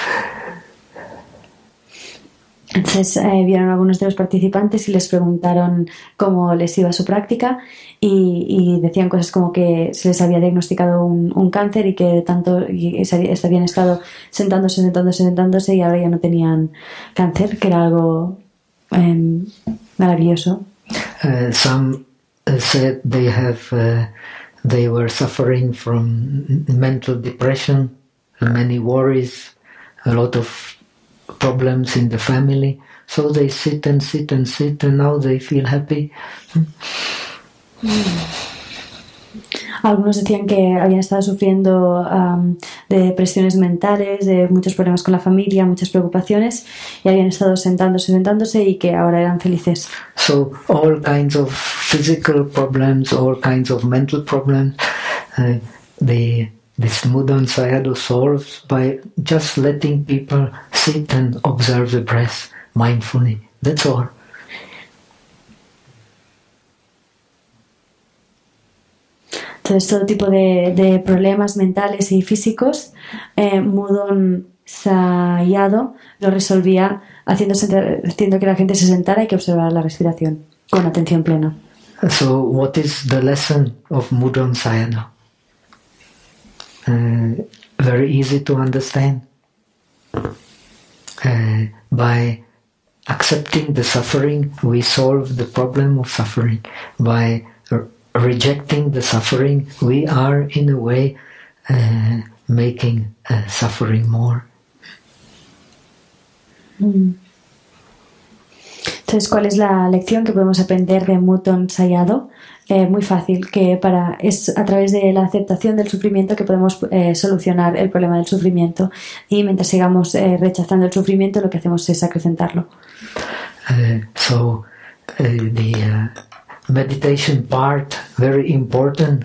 Entonces eh, vieron a algunos de los participantes y les preguntaron cómo les iba su práctica y, y decían cosas como que se les había diagnosticado un, un cáncer y que tanto y se, se habían estado sentándose, sentándose, sentándose y ahora ya no tenían cáncer, que era algo eh, maravilloso. Uh, some uh, said they have uh, they were suffering from mental depression, many worries, a lot of problems in the family, so they sit and sit and sit and now they feel happy. Algunos decían que habían estado sufriendo um, de depresiones mentales, de muchos problemas con la familia, muchas preocupaciones, y habían estado sentándose, sentándose y que ahora eran felices. So all kinds of physical problems, all kinds of mental problems, uh, the This Mudon Sayadaw solves by just letting people sit and observe the breath mindfully. That's all. Entonces, todo tipo de, de problemas mentales y físicos, eh, Mudon Sayadaw lo resolvía haciendo, haciendo que la gente se sentara y que observara la respiración con atención plena. So, what is the lesson of Mudon Sayadaw? Uh, very easy to understand. Uh, by accepting the suffering, we solve the problem of suffering. By re- rejecting the suffering, we are in a way uh, making uh, suffering more. Mm. Entonces, ¿cuál es la lección que podemos aprender de Mudon Sayadaw? Eh, muy fácil, que para es a través de la aceptación del sufrimiento que podemos eh, solucionar el problema del sufrimiento, y mientras sigamos eh, rechazando el sufrimiento, lo que hacemos es acrecentarlo. Uh, so uh, the uh, meditation part, very important.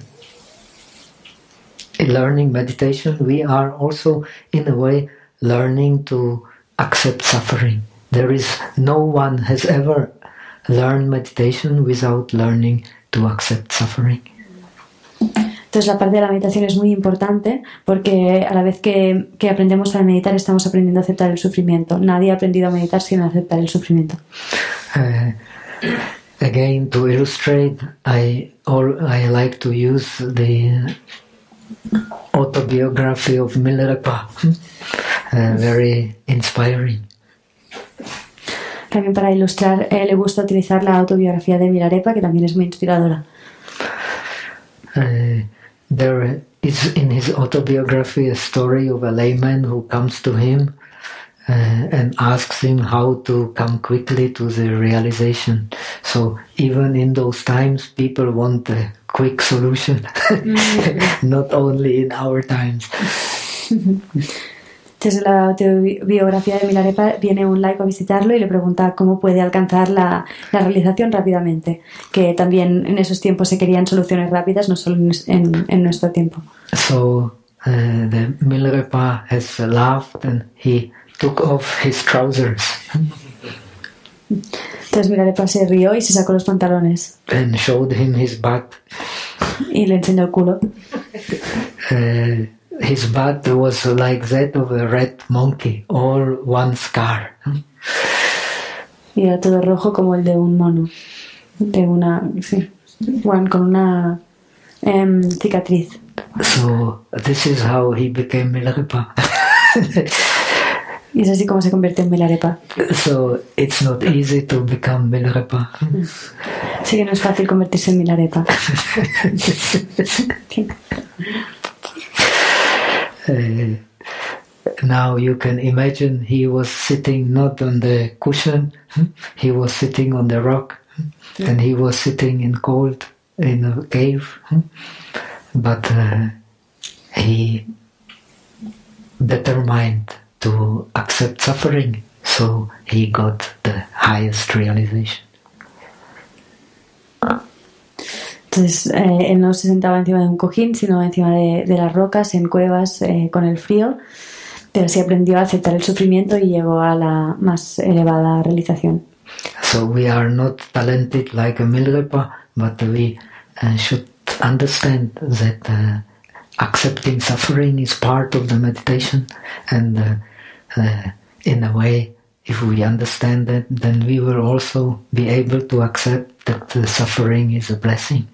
In learning meditation, we are also in a way learning to accept suffering. There is no one has ever learned meditation without learning to accept suffering. Entonces la parte de la meditación es muy importante porque a la vez que, que aprendemos a meditar estamos aprendiendo a aceptar el sufrimiento. Nadie ha aprendido a meditar sin aceptar el sufrimiento. Uh, again, to illustrate, I all I like to use the autobiography of Milarepa. Uh, very inspiring. También para ilustrar, eh, le gusta utilizar la autobiografía de Milarepa, que también es muy inspiradora. Uh, there is in his autobiography a story of a layman who comes to him uh, and asks him how to come quickly to the realization. So even in those times, people want a quick solution, mm-hmm. not only in our times. Entonces, en la autobiografía de Milarepa viene un laico a visitarlo y le pregunta cómo puede alcanzar la, la realización rápidamente, que también en esos tiempos se querían soluciones rápidas, no solo en, en nuestro tiempo. So uh, the Milarepa has laughed and he took off his trousers. Entonces Milarepa se rió y se sacó los pantalones. And showed him his butt. Y le enseñó el culo. Uh, his butt was like that of a red monkey, all one scar. Y era todo rojo como el de un mono, de una, sí, one, con una um, cicatriz. So this is how he became Milarepa. Y es así como se convierte en Milarepa. So it's not easy to become Milarepa. Sí que no es fácil convertirse en Milarepa. uh, now you can imagine he was sitting not on the cushion, he was sitting on the rock, and he was sitting in cold in a cave, but uh, he determined to accept suffering, so he got the highest realization. Entonces eh, él no se sentaba encima de un cojín, sino encima de, de las rocas, en cuevas, eh, con el frío, pero sí aprendió a aceptar el sufrimiento y llegó a la más elevada realización. So we are not talented like a Milarepa, but we uh, should understand that uh, accepting suffering is part of the meditation, and uh, uh, in a way, if we understand that, then we will also be able to accept that the suffering is a blessing.